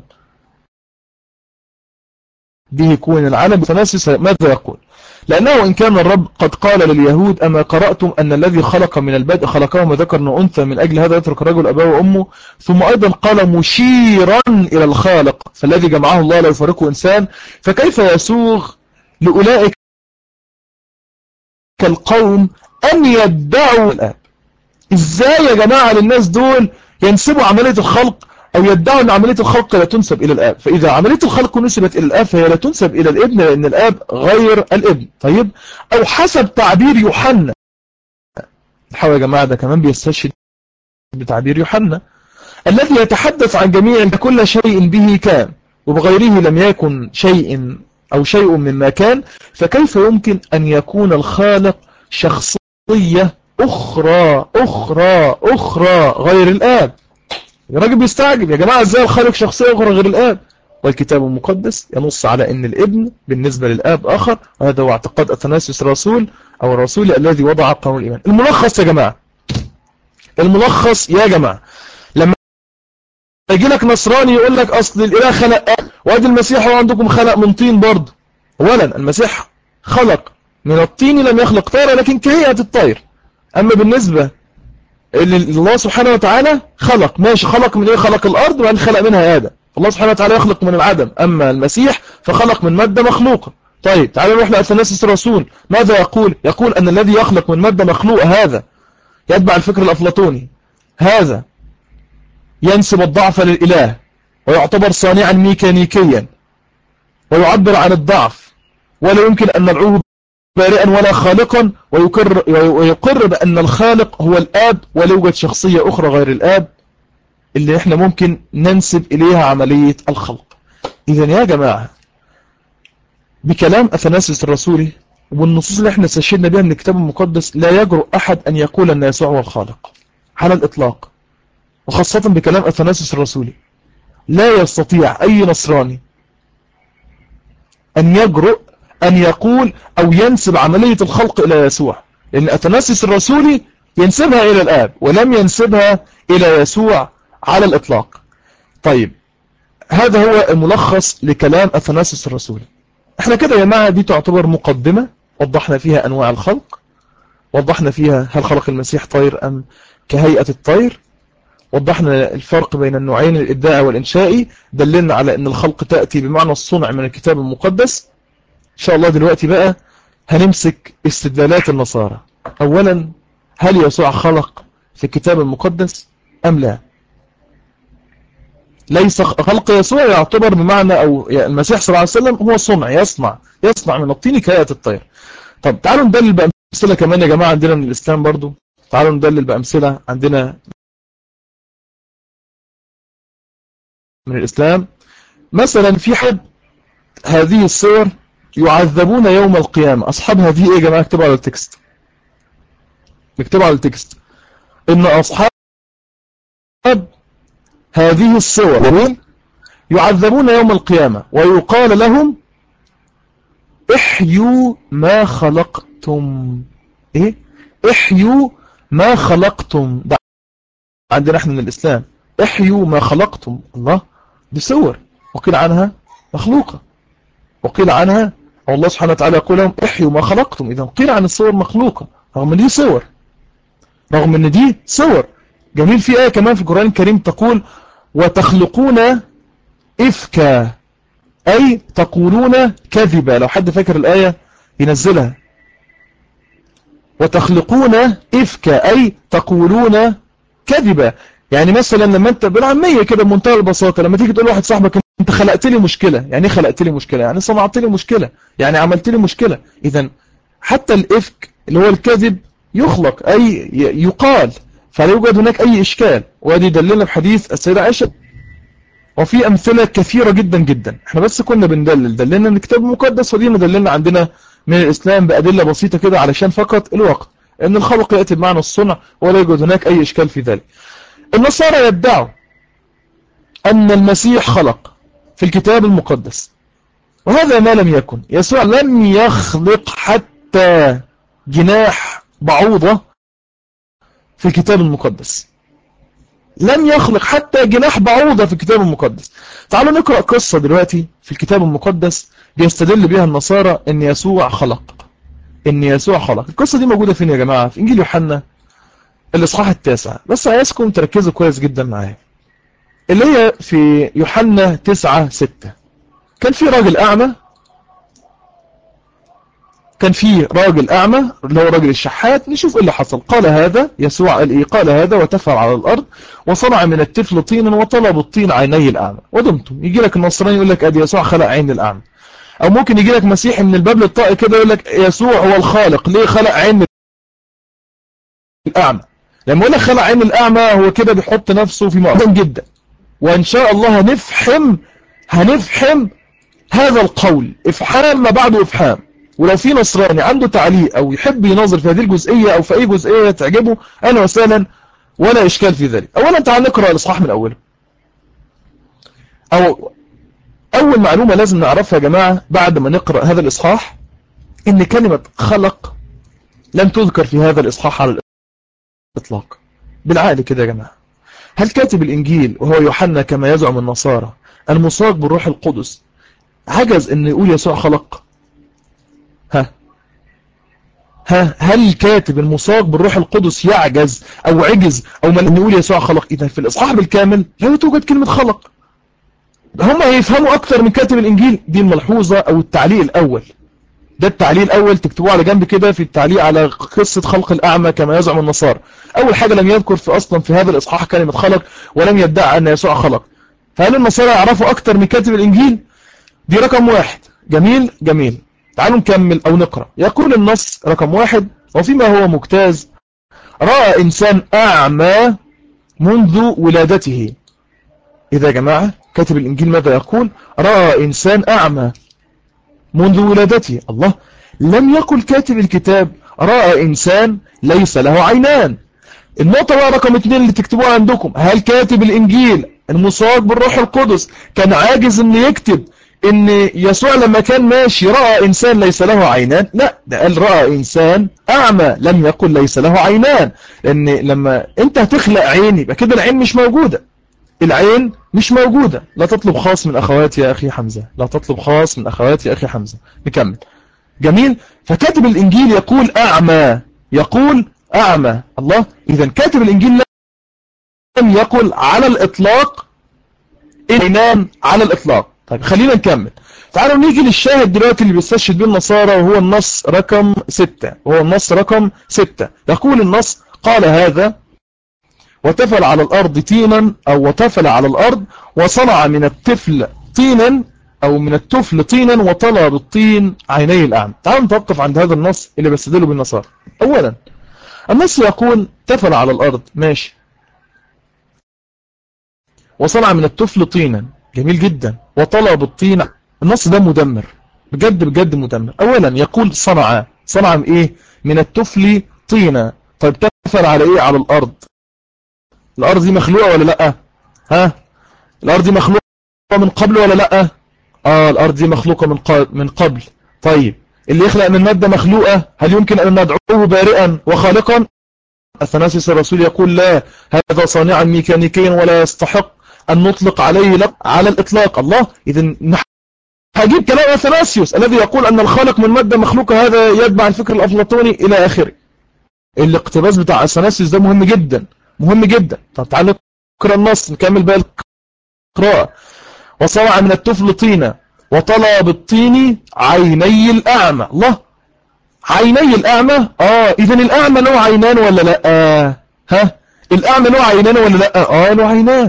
A: أثناسيوس ماذا يقول؟ لأنه إن كان الرب قد قال لليهود أما قرأتم أن الذي خلق من البدء خلقهما ذكرا وأنثى من أجل هذا يترك الرجل أباه وأمه، ثم أيضا قال مشيرا إلى الخالق فالذي جمعه الله لا يفارقه إنسان، فكيف يسوغ لأولئك القوم أن يدعوا الآب؟ إزاي يا جماعة للناس دول ينسبوا عملية الخلق أو يدعوا أن عملية الخلق لا تنسب إلى الآب، فإذا عملية الخلق نسبت إلى الآب فهي لا تنسب إلى الابن لأن الآب غير الابن. طيب، أو حسب تعبير يوحنا، الحوا يا جماعة ده كمان بيستشهد بتعبير يوحنا الذي يتحدث عن جميع كل شيء به كان وبغيره لم يكن شيء أو شيء مما كان، فكيف يمكن أن يكون الخالق شخصية أخرى غير الآب؟ الراجل بيستعجب، يا جماعة ازاي الخالق شخصية أخرى غير الآب؟ والكتاب المقدس ينص على أن الابن بالنسبة للآب آخر، وهذا هو اعتقاد أثناسيوس الرسول أو الرسول الذي وضع قانون الإيمان. الملخص يا جماعة، الملخص يا جماعة، لما يجي لك نصراني يقول لك أصل الإله خلق آب وادي المسيح وعندكم خلق من طين برضه. أولا المسيح خلق من الطين، لم يخلق طيرا لكن كهيئة الطير. أما بالنسبة الله سبحانه وتعالى خلق، ماشي، خلق من ايه؟ خلق الارض وان خلق منها ادم. الله سبحانه وتعالى يخلق من العدم، اما المسيح فخلق من مادة مخلوقة. طيب تعالوا نروح لأثناسيوس الرسول، ماذا يقول؟ يقول ان الذي يخلق من مادة مخلوقة هذا يتبع الفكر الافلاطوني، هذا ينسب الضعف للاله ويعتبر صانعا ميكانيكيا ويعبر عن الضعف ولا يمكن ان ندعوه بارئا ولا خالقا، ويقر بأن الخالق هو الآب ولا يوجد شخصية أخرى غير الآب اللي احنا ممكن ننسب إليها عملية الخلق. إذن يا جماعة بكلام أثناسيوس الرسولي والنصوص اللي احنا استشهدنا بها من الكتاب المقدس لا يجرؤ أحد أن يقول أن يسوع هو الخالق على الإطلاق، وخاصة بكلام أثناسيوس الرسولي لا يستطيع أي نصراني أن يجرؤ أن يقول أو ينسب عملية الخلق إلى يسوع، لأن أثناسيوس الرسولي ينسبها إلى الآب ولم ينسبها إلى يسوع على الإطلاق. طيب هذا هو الملخص لكلام أثناسيوس الرسولي. احنا كده يا جماعة دي تعتبر مقدمة وضحنا فيها أنواع الخلق، وضحنا فيها هل خلق المسيح طير أم كهيئة الطير، وضحنا الفرق بين النوعين الإبداعي والإنشائي، دللنا على أن الخلق تأتي بمعنى الصنع من الكتاب المقدس. إن شاء الله دلوقتي بقى هنمسك استدلالات النصارى. أولا، هل يسوع خلق في الكتاب المقدس أم لا؟ ليس خلق يسوع يعتبر بمعنى أو المسيح صلى الله عليه وسلم هو صنع، يصنع من الطين كهيئة الطير. طب تعالوا ندلل بأمثلة كمان يا جماعة عندنا من الإسلام برضو، تعالوا ندلل بأمثلة عندنا من الإسلام. مثلا في حد هذه الصور يعذبون يوم القيامة، أصحاب هذه إيه يا جماعة؟ اكتبوا على التكست، اكتبوا على التكست إن أصحاب هذه الصور يعذبون يوم القيامة ويقال لهم احيوا ما خلقتم. ايه؟ احيوا ما خلقتم، ده عندنا احنا من الإسلام، احيوا ما خلقتم. الله، دي صور وقيل عنها مخلوقة، وقيل عنها الله سبحانه وتعالى يقول لهم احيوا ما خلقتم، إذا قيل عن الصور مخلوقة رغم ان دي صور، رغم ان دي صور. جميل، في آية كمان في القرآن الكريم تقول وتخلقون إفكا، أي تقولون كذبا. لو حد فاكر الآية ينزلها، وتخلقون إفكا أي تقولون كذبا. يعني مثلا لما انت بالعامية كده بمنتهى البساطة لما تيجي تقول واحد صاحبك انت خلقت لي مشكلة، يعني ايه خلقت لي مشكلة؟ يعني صنعت لي مشكلة، يعني عملت لي مشكلة. إذن حتى الإفك اللي هو الكذب يخلق أي يقال، فلا يوجد هناك أي إشكال. وادي دلنا بحديث السيدة عائشة، وفي أمثلة كثيرة جدا جدا. احنا بس كنا دلنا من الكتاب المقدس، ودينا دلنا عندنا من الإسلام بأدلة بسيطة كده علشان فقط الوقت، ان الخلق يأتي بمعنى الصنع ولا يوجد هناك أي إشكال في ذلك. النصارى يدعوا أن المسيح خلق في الكتاب المقدس، وهذا ما لم يكن. يسوع لم يخلق حتى جناح بعوضة في الكتاب المقدس، لم يخلق حتى جناح بعوضة في الكتاب المقدس. تعالوا نقرأ قصة دلوقتي في الكتاب المقدس بيستدل بها النصارى ان يسوع خلق، ان يسوع خلق. القصة دي موجودة فين يا جماعة؟ في انجيل يوحنا الاصحاح 9، بس عايزكم تركزوا كويس جدا معايا، اللي هي في يوحنا 9:6. كان في راجل اعمى كان في راجل أعمى اللي هو راجل الشحات، نشوف إيه اللي حصل. قال هذا يسوع قال إيه؟ قال هذا وتفل على الأرض وصنع من الطفل طينا وطلب الطين عيني الأعمى. ودمتم يجي لك النصراني يقول لك أدي يسوع خلق عين الأعمى، أو ممكن يجي لك مسيحي من الباب للطاقة كده يقول لك يسوع هو الخالق، ليه خلق عين الأعمى؟ لما يقول لك خلق عين الأعمى هو كده بيحط نفسه في مقام جدا. وإن شاء الله هنفهم هذا القول إفحام ما بعده إفحام. ولو في نصراني عنده تعليق أو يحب يناظر في هذه الجزئية أو في أي جزئية تعجبه أهلا وسهلا، ولا إشكال في ذلك. أولا تعال نقرأ الإصحاح من أوله. أول معلومة لازم نعرفها يا جماعة بعد ما نقرأ هذا الإصحاح، إن كلمة خلق لم تذكر في هذا الإصحاح على الإطلاق. بالعقل كده يا جماعة، هل كاتب الإنجيل وهو يوحنا كما يزعم النصارى المصاغ بالروح القدس عجز إنه يقول يسوع خلق؟ هل كاتب المصاغ بالروح القدس يعجز أو عجز أو من يقول يسوع خلق؟ إذا في الإصحاح بالكامل لا توجد كلمة خلق. هم هيفهموا أكثر من كاتب الإنجيل. دي الملحوظة أو التعليق الأول. ده التعليق الأول تكتبوه على جنب كده في التعليق على قصة خلق الأعمى كما يزعم النصارى. أول حاجة لم يذكر في أصلا في هذا الإصحاح كلمة خلق، ولم يدعي أن يسوع خلق. فهل النصارى يعرفوا أكثر من كاتب الإنجيل؟ دي رقم واحد. جميل جميل. تعالوا نكمل أو نقرأ. يقول النص رقم واحد: وفيما هو مجتاز رأى إنسان أعمى منذ ولادته. إذا يا جماعة كاتب الإنجيل ماذا يقول؟ رأى إنسان أعمى منذ ولادته. الله، لم يقل كاتب الكتاب رأى إنسان ليس له عينان. النقطة بقى رقم 2 اللي تكتبوها عندكم: هل كاتب الإنجيل المصاغ بالروح القدس كان عاجز إنه يكتب إن يسوع لما كان ماشي رأى إنسان ليس له عينان؟ لا، ده قال رأى إنسان أعمى، لم يقل ليس له عينان. لأن لما أنت هتخلق عين يبقى كده العين مش موجودة. العين مش موجودة. لا تطلب خاص من أخواتي يا أخي حمزة، لا تطلب خاص من أخواتي يا أخي حمزة. نكمل. جميل. فكاتب الإنجيل يقول أعمى، يقول أعمى. الله، إذا كاتب الإنجيل لم يقل على الإطلاق عينان على الإطلاق. طيب خلينا نكمل. تعالوا نيجي للشاهد دلوقتي اللي بيستشهد به النصارى، وهو النص رقم 6. وهو النص رقم 6. يقول النص: قال هذا وتفل على الأرض طينا، أو وتفل على الأرض وصنع من الطفل طينا، أو من الطفل طينا وطلى بالطين عيني الأعمى. تعالوا نتوقف عند هذا النص اللي بيستدلوا بالنصارى. أولا النص يقول تفل على الأرض، ماشي، وصنع من الطفل طينا، جميل جدا، وطلى بالطين. النص ده مدمر بجد بجد مدمر. أولا يقول صنع من إيه؟ من الطفل طينا. طيب تفل على إيه؟ على الأرض. الأرض دي مخلوقة ولا لأ؟ الأرض دي مخلوقة من قبل ولا لأ؟ الأرض دي مخلوقة من قبل. طيب اللي يخلق من مادة مخلوقة هل يمكن أن ندعوه بارئا وخالقا؟ أثناسيوس الرسول يقول لا، هذا صانعا ميكانيكيا ولا يستحق أن نطلق عليه على الإطلاق. الله، إذن هجيب كلام أثناسيوس الذي يقول أن الخالق من مادة مخلوقة، هذا يتبع الفكر الأفلاطوني إلى آخره. الاقتباس بتاع أثناسيوس ده مهم جدا مهم جدا. طب تعالوا نقرأ النص، نكمل بقى القراءة. وصنع من الطفل طينا وطلى بالطين عيني الأعمى. الله، عيني الأعمى. إذن الأعمى له عينان ولا لا؟ الأعمى له عينان ولا لا؟ له عينان.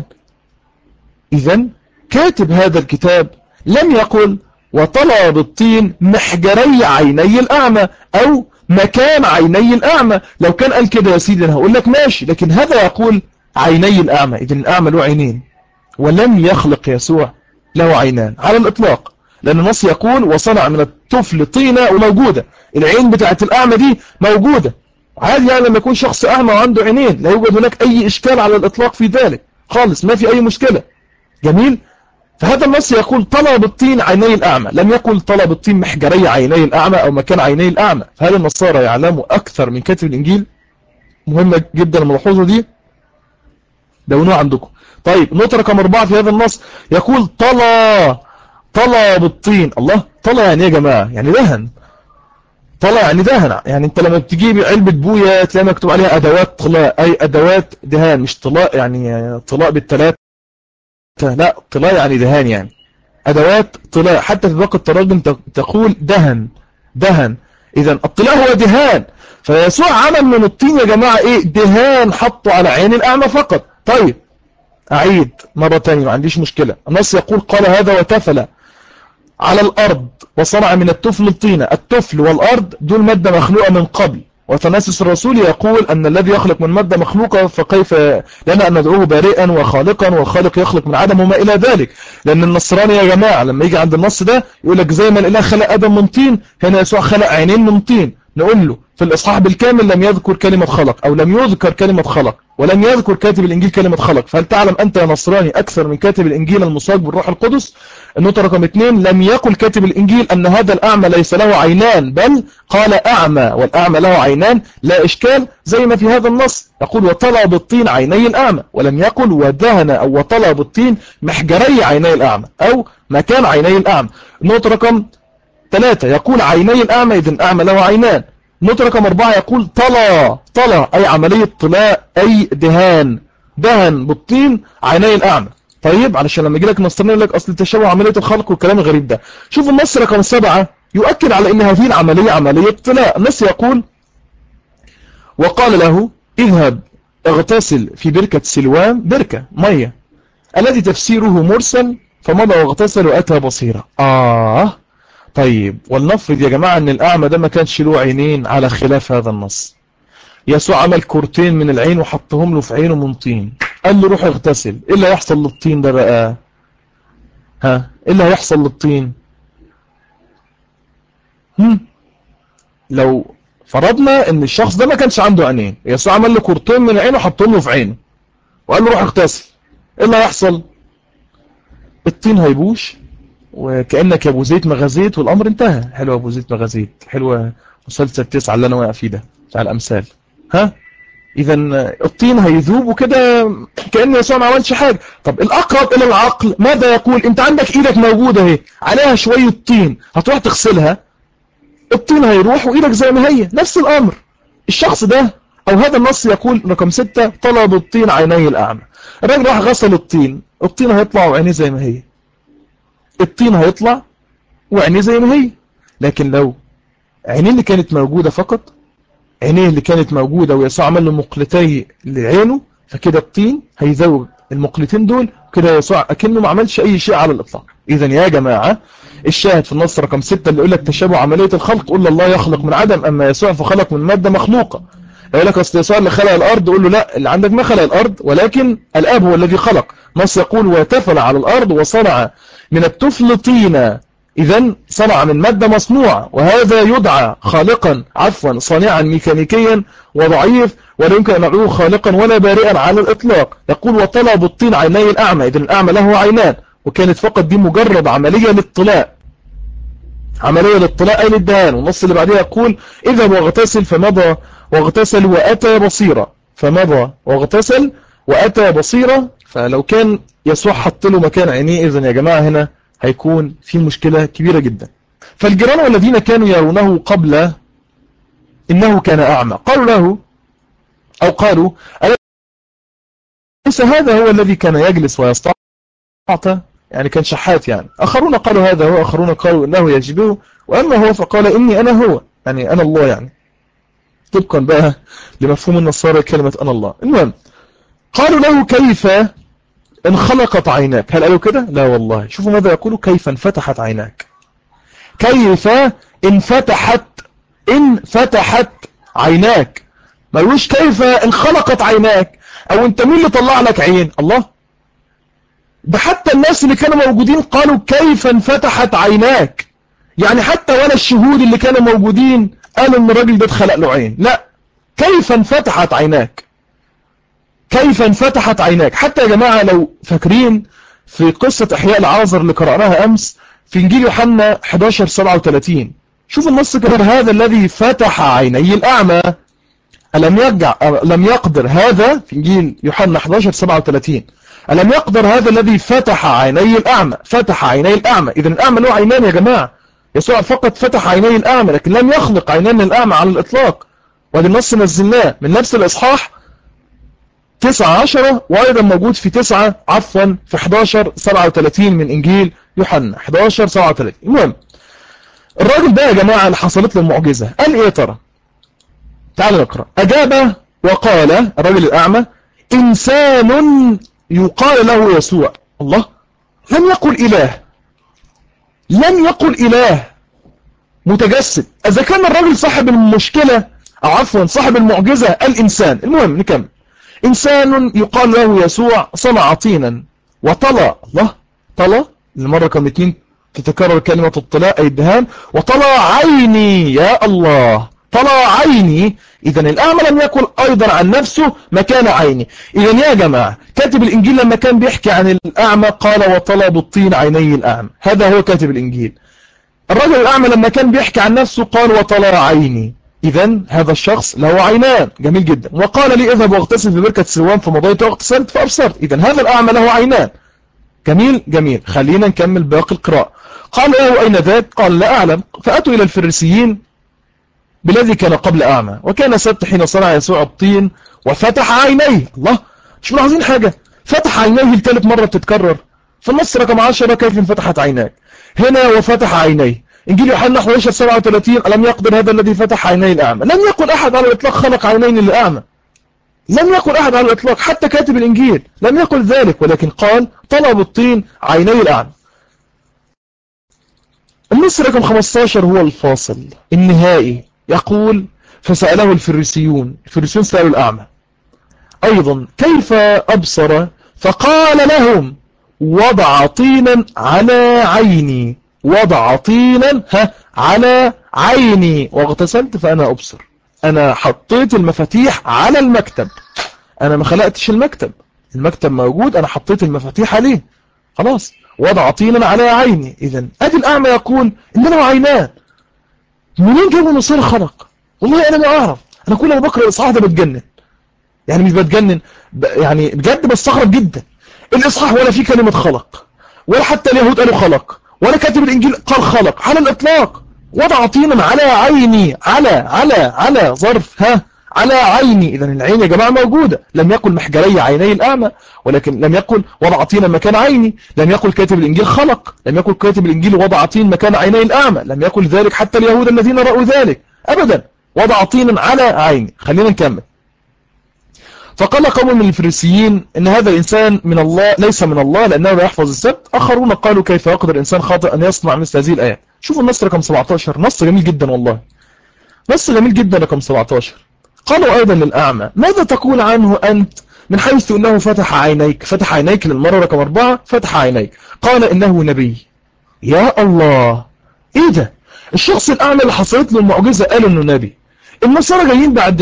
A: إذن كاتب هذا الكتاب لم يقل وطلى بالطين محجري عيني الأعمى أو مكان عيني الأعمى. لو كان قال كده يا سيدي أنا هقول لك ماشي، لكن هذا يقول عيني الأعمى. إذن الأعمى له عينين، ولم يخلق يسوع له عينان على الإطلاق، لأن النص يقول وصنع من الطفل طينة، وموجودة العين بتاعت الأعمى دي موجودة عادي. يعني لما يكون شخص أعمى وعنده عينين لا يوجد هناك أي إشكال على الإطلاق في ذلك خالص، ما في أي مشكلة. جميل. فهذا النص يقول طلى بالطين عيني الأعمى، لم يقل طلى بالطين محجري عيني الأعمى أو مكان عيني الأعمى. فهل النصارى يعلموا أكثر من كاتب الإنجيل؟ مهمة جدا الملحوظة دي، دونوها عندكم. طيب نقطة رقم 4 في هذا النص يقول طلى بالطين. الله، طلى يعني ايه يا جماعة؟ يعني دهن. طلى يعني دهن. يعني انت لما بتجيب علبة بوية تلاقي مكتوب عليها ادوات طلاء، اي ادوات دهان، مش طلاء يعني طلاء بالثلاثة، لا، طلاء يعني دهان، يعني ادوات طلاء. حتى في باقي التراجم تقول دهن. إذا الطلاء هو دهان، فيسوع عمل من الطين يا جماعة إيه؟ دهان حطه على عين الأعمى فقط. طيب أعيد مرة تانية، ما عنديش مشكلة. النص يقول قال هذا وتفل على الأرض وصنع من التفل الطينة. التفل والأرض دول مادة مخلوقة من قبل، وتناسس الرسول يقول أن الذي يخلق من مادة مخلوقة فكيف لنا أن ندعوه بارئا وخالقا، والخالق يخلق من عدم وما إلى ذلك. لأن النصراني يا جماعة لما يجي عند النص ده يقول لك زي ما الإله خلق آدم من طين، هنا يسوع خلق عينين من طين. نقول له في الإصحاح بالكامل لم يذكر كلمة خلق، أو لم يذكر كلمة خلق، ولم يذكر كاتب الإنجيل كلمة خلق. فهل تعلم أنت يا نصراني أكثر من كاتب الإنجيل المصاج بالروح القدس؟ النقطة رقم 2، لم يقل كاتب الإنجيل أن هذا الأعمى ليس له عينان، بل قال أعمى والأعمى له عينان، لا إشكال زي ما في هذا النص يقول وطلى بالطين عيني الأعمى، ولم يقل ودهن أو وطلى بالطين محجري عيني الأعمى أو مكان عيني الأعمى. النقطة رقم 3 يقول عيني الأعمى، إذن الأعمى له عينان. النقطة رقم 4 يقول طلى أي عملية طلاء، أي دهن بالطين عيني الأعمى. طيب علشان لما يجي لك نصراني يقول لك أصل التشابه عملية الخلق والكلام الغريب ده. شوف النص رقم 7 يؤكد على أن هذه العملية عملية طلاء. النص يقول وقال له اذهب اغتسل في بركة سلوان، بركة مية الذي تفسيره مرسل، فمضى واغتسل وأتى بصيرا. طيب ولنفرض يا جماعة أن الأعمى ده ما كانش له عينين على خلاف هذا النص. يسوع عمل كورتين من العين وحطهم له في عينه من طين، قال له روح اغتسل. ايه اللي هيحصل للطين ده بقى؟ ايه اللي هيحصل للطين؟ لو فرضنا ان الشخص ده ما كانش عنده عينين، يسوع عمل له كورتين من عينه وحطهم له في عينه وقال له روح اغتسل، ايه اللي هيحصل؟ الطين هيبوش وكأنك يا ابو زيت مغازيت والامر انتهى. حلوة ابو زيت مغازيت، حلوة مسلسل 9 اللي انا واقع فيه ده بتاع الامثال. اذا الطين هيذوب وكده كأن يسوع ما عملش حاجة. طب الاقرب الى العقل ماذا يقول؟ انت عندك ايدك موجودة اهي عليها شوية طين، هتروح تغسلها، الطين هيروح وايدك زي ما هي. نفس الامر الشخص ده او هذا النص يقول رقم 6 طلب الطين عيني الاعمى. الراجل راح غسل الطين هيطلع وعينيه زي ما هي، الطين هيطلع وعينيه زي ما هي. لكن لو عينيه اللي كانت موجودة فقط، عينيه اللي كانت موجودة ويسوع عمل له مقلتي لعينه، فكده الطين هيذوب المقلتين دول، وكده يسوع أكنه ما عملش أي شيء على الإطلاق. إذن يا جماعة الشاهد في النص رقم 6 اللي يقول لك تشابه عملية الخلق، قول الله يخلق من عدم، أما يسوع فخلق من مادة مخلوقة. يقول لك أصل يسوع اللي خلق الأرض، قول له لا، اللي عندك ما خلق الأرض ولكن الآب هو الذي خلق. نص يقول وتفل على الأرض وصنع من التفل طينة، إذن صنع من مادة مصنوعة، وهذا يدعى خالقا صانعا ميكانيكيا وضعيف، ولا يمكن أن نعلوه خالقا ولا بارئا على الإطلاق. يقول وطلب الطين عيني الأعمى، إذن الأعمى له عينان، وكانت فقط دي مجرد عملية للطلاء، أي للدهان. والنص اللي بعدها يقول اذهب واغتسل، فمضى واغتسل وأتى بصيرا، فمضى واغتسل وأتى بصيرا. فلو كان يسوع حط له مكان عينيه، إذن يا جماعة هنا هيكون في مشكلة كبيرة جدا. فالجيران والذين كانوا يرونه قبل إنه كان أعمى قالوا له أو قالوا أليس هذا هو الذي كان يجلس ويستعطى؟ يعني كان شحات يعني. آخرون قالوا هذا هو، آخرون قالوا إنه يجبه، وأما هو فقال إني أنا هو، يعني أنا الله، يعني طبقا بقى لمفهوم النصارى كلمة أنا الله. المهم قالوا له كيف انخلقت عيناك؟ هل قالوا كده؟ لا والله. شوفوا ماذا يقولوا، كيف انفتحت عيناك، كيف انفتحت عيناك، ما يقولوش كيف انخلقت عيناك او انت مين اللي طلع لك عين. الله، ده حتى الناس اللي كانوا موجودين قالوا كيف انفتحت عيناك، يعني حتى ولا الشهود اللي كانوا موجودين قالوا ان الراجل ده اتخلق له عين، لا، كيف انفتحت عيناك، كيف انفتحت عيناك. حتى يا جماعة لو فاكرين في قصة احياء العازر اللي قرأناها امس في انجيل يوحنا 11:37، شوف النص كده، هذا الذي فتح عيني الأعمى لم يقدر هذا، في انجيل يوحنا 11:37 ألم يقدر هذا الذي فتح عيني الأعمى، فتح عيني الأعمى. إذن الأعمى له عينان يا جماعة، يسوع فقط فتح عيني الأعمى لكن لم يخلق عينان الأعمى على الإطلاق. وهذا النص نزلناه من نفس الإصحاح 19، وأيضا موجود في في 11:37 من إنجيل يوحنا 11:37. المهم الراجل ده يا جماعة اللي حصلت له المعجزة قال ايه يا ترى؟ تعالوا نقرأ. أجاب وقال الرجل الأعمى إنسان يقال له يسوع. الله، لم يقل إله، لم يقل إله متجسد. إذا كان الرجل صاحب المشكلة أو عفوا صاحب المعجزة الإنسان. المهم نكمل. إنسان يقال له يسوع صنع طينا وطلع. الله، طلع المرة كم 2 تتكرر كلمة الطلاء أي الدهان. وطلع عيني، يا الله، طلع عيني. إذا الأعمى لم يقل أيضا عن نفسه مكان عيني. إذا يا جماعة كاتب الإنجيل لما كان بيحكي عن الأعمى قال وطلع بالطين عيني الأعمى، هذا هو كاتب الإنجيل. الرجل الأعمى لما كان بيحكي عن نفسه قال وطلع عيني. إذا هذا الشخص له عينان. جميل جدا. وقال لي اذهب واغتسل في بركة سلوان فمضيت واغتسلت فأبصرت. إذا هذا الأعمى له عينان. جميل جميل. خلينا نكمل باقي القراءة. قال له أين ذاك؟ قال لا أعلم. فأتوا إلى الفريسيين بالذي كان قبل أعمى وكان سبت حين صنع يسوع الطين وفتح عينيه. الله، مش ملاحظين حاجة؟ فتح عينيه لثالث مرة بتتكرر في النص رقم 10. كيف فتحت عيناك؟ هنا وفتح عينيه. إنجيل يوحنا 11:37 ألم يقدر هذا الذي فتح عيني الأعمى؟ لم يقل أحد على الإطلاق خلق عينين للأعمى، لم يقل أحد على الإطلاق، حتى كاتب الإنجيل لم يقل ذلك، ولكن قال طلب الطين عيني الأعمى. النص رقم 15 هو الفاصل النهائي. يقول فسأله الفريسيون سألوا الأعمى أيضا كيف أبصر؟ فقال لهم وضع طينا على عيني، وضع طينا على عيني واغتسلت فأنا أبصر. أنا حطيت المفاتيح على المكتب، أنا ما خلقتش المكتب، المكتب موجود، أنا حطيت المفاتيح عليه، خلاص. وضع طينا على عيني. إذن أدي الأعمى يقول إن له عينان. منين جابوا مصير خلق؟ والله أنا ما أعرف. أنا كل ما بقرأ الإصحاح ده بتجنن، يعني مش بتجنن، يعني بجد بستغرب جدا. الإصحاح ولا فيه كلمة خلق، ولا حتى اليهود قالوا خلق، ولا كاتب الإنجيل قال خلق على الإطلاق. وضع طينا على عيني، على ظرف على عيني. إذن العين يا جماعة موجودة. لم يقل محجري عيني الأعمى، ولكن لم يقل وضع طينا مكان عيني. لم يقل كاتب الإنجيل خلق، لم يقل كاتب الإنجيل وضع طين مكان عيني الأعمى. لم يقل ذلك حتى اليهود الذين رأوا ذلك أبدا. وضع طينا على عيني. خلينا نكمل. فقال قوم من الفريسيين إن هذا الإنسان من الله، ليس من الله لأنه لا يحفظ السبت. آخرون قالوا كيف يقدر إنسان خاطئ أن يصنع مثل هذه الآيات. شوفوا النص رقم 17، نص جميل جدا والله، نص جميل جدا رقم 17. قالوا أيضا للأعمى ماذا تقول عنه أنت من حيث أنه فتح عينيك؟ فتح عينيك للمرة رقم 4، فتح عينيك. قال إنه نبي. يا الله، إيه ده؟ الشخص الأعمى اللي حصلت له المعجزة قال إنه نبي. النصارى جايين بعد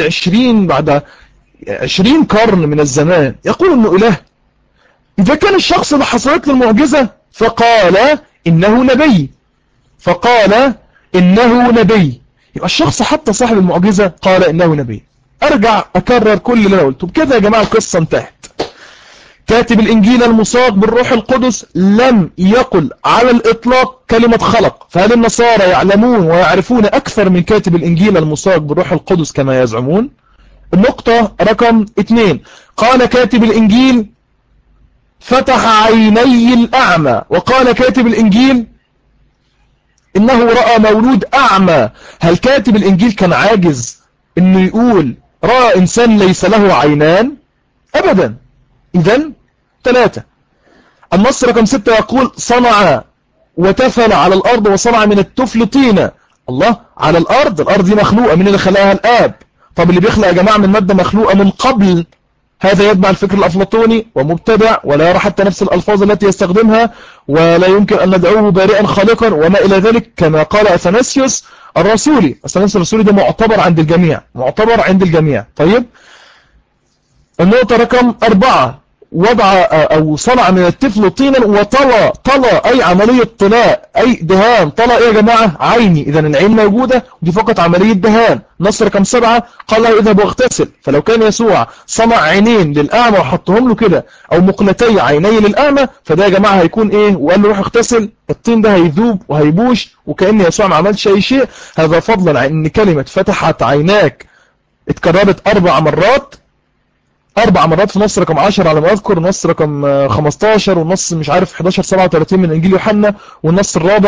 A: 20 قرن من الزمان يقول إنه إله. إذا كان الشخص اللي حصلت له المعجزة فقال إنه نبي، فقال إنه نبي، يبقى الشخص حتى صاحب المعجزة قال إنه نبي. أرجع أكرر كل اللي أنا قلته بكده يا جماعة. القصة انتهت. كاتب الإنجيل المصاغ بالروح القدس لم يقل على الإطلاق كلمة خلق. فهل النصارى يعلمون ويعرفون أكثر من كاتب الإنجيل المصاغ بالروح القدس كما يزعمون؟ النقطة رقم 2، قال كاتب الإنجيل فتح عيني الأعمى، وقال كاتب الإنجيل إنه رأى مولود أعمى. هل كاتب الإنجيل كان عاجز إنه يقول رأى إنسان ليس له عينان؟ أبدا. إذن 3. النص رقم 6 يقول صنع وتفل على الأرض وصنع من التفل طينة. الله، على الأرض، الأرض دي مخلوقة، من اللي خلقها؟ الآب. طب اللي بيخلق يا جماعة من مادة مخلوقة من قبل، هذا يتبع الفكر الأفلاطوني ومبتدع ولا يرى حتى نفس الألفاظ التي يستخدمها، ولا يمكن أن ندعوه بارئا خالقا وما إلى ذلك، كما قال أثناسيوس الرسولي. أثناسيوس الرسولي ده معتبر عند الجميع، معتبر عند الجميع. طيب، النقطة رقم 4، وضع أو صنع من الطفل طينا وطلى. طلى أي عملية طلاء، أي دهان. طلى إيه يا جماعة؟ عيني. إذا العين موجودة، ودي فقط عملية دهان. نص رقم 7 قال له اذهب واغتسل. فلو كان يسوع صنع عينين للأعمى وحطهم له كده، أو مقلتي عيني للأعمى، فده يا جماعة هيكون إيه؟ وقال له روح اغتسل، الطين ده هيذوب وهيبوش وكأن يسوع ما عملش أي شيء. هذا فضلا عن أن كلمة فتحت عيناك اتكررت 4 مرات، 4 مرات في نص رقم 10 على ما أذكر، نص رقم 15، والنص مش عارف 11:37 من إنجيل يوحنا، والنص الرابع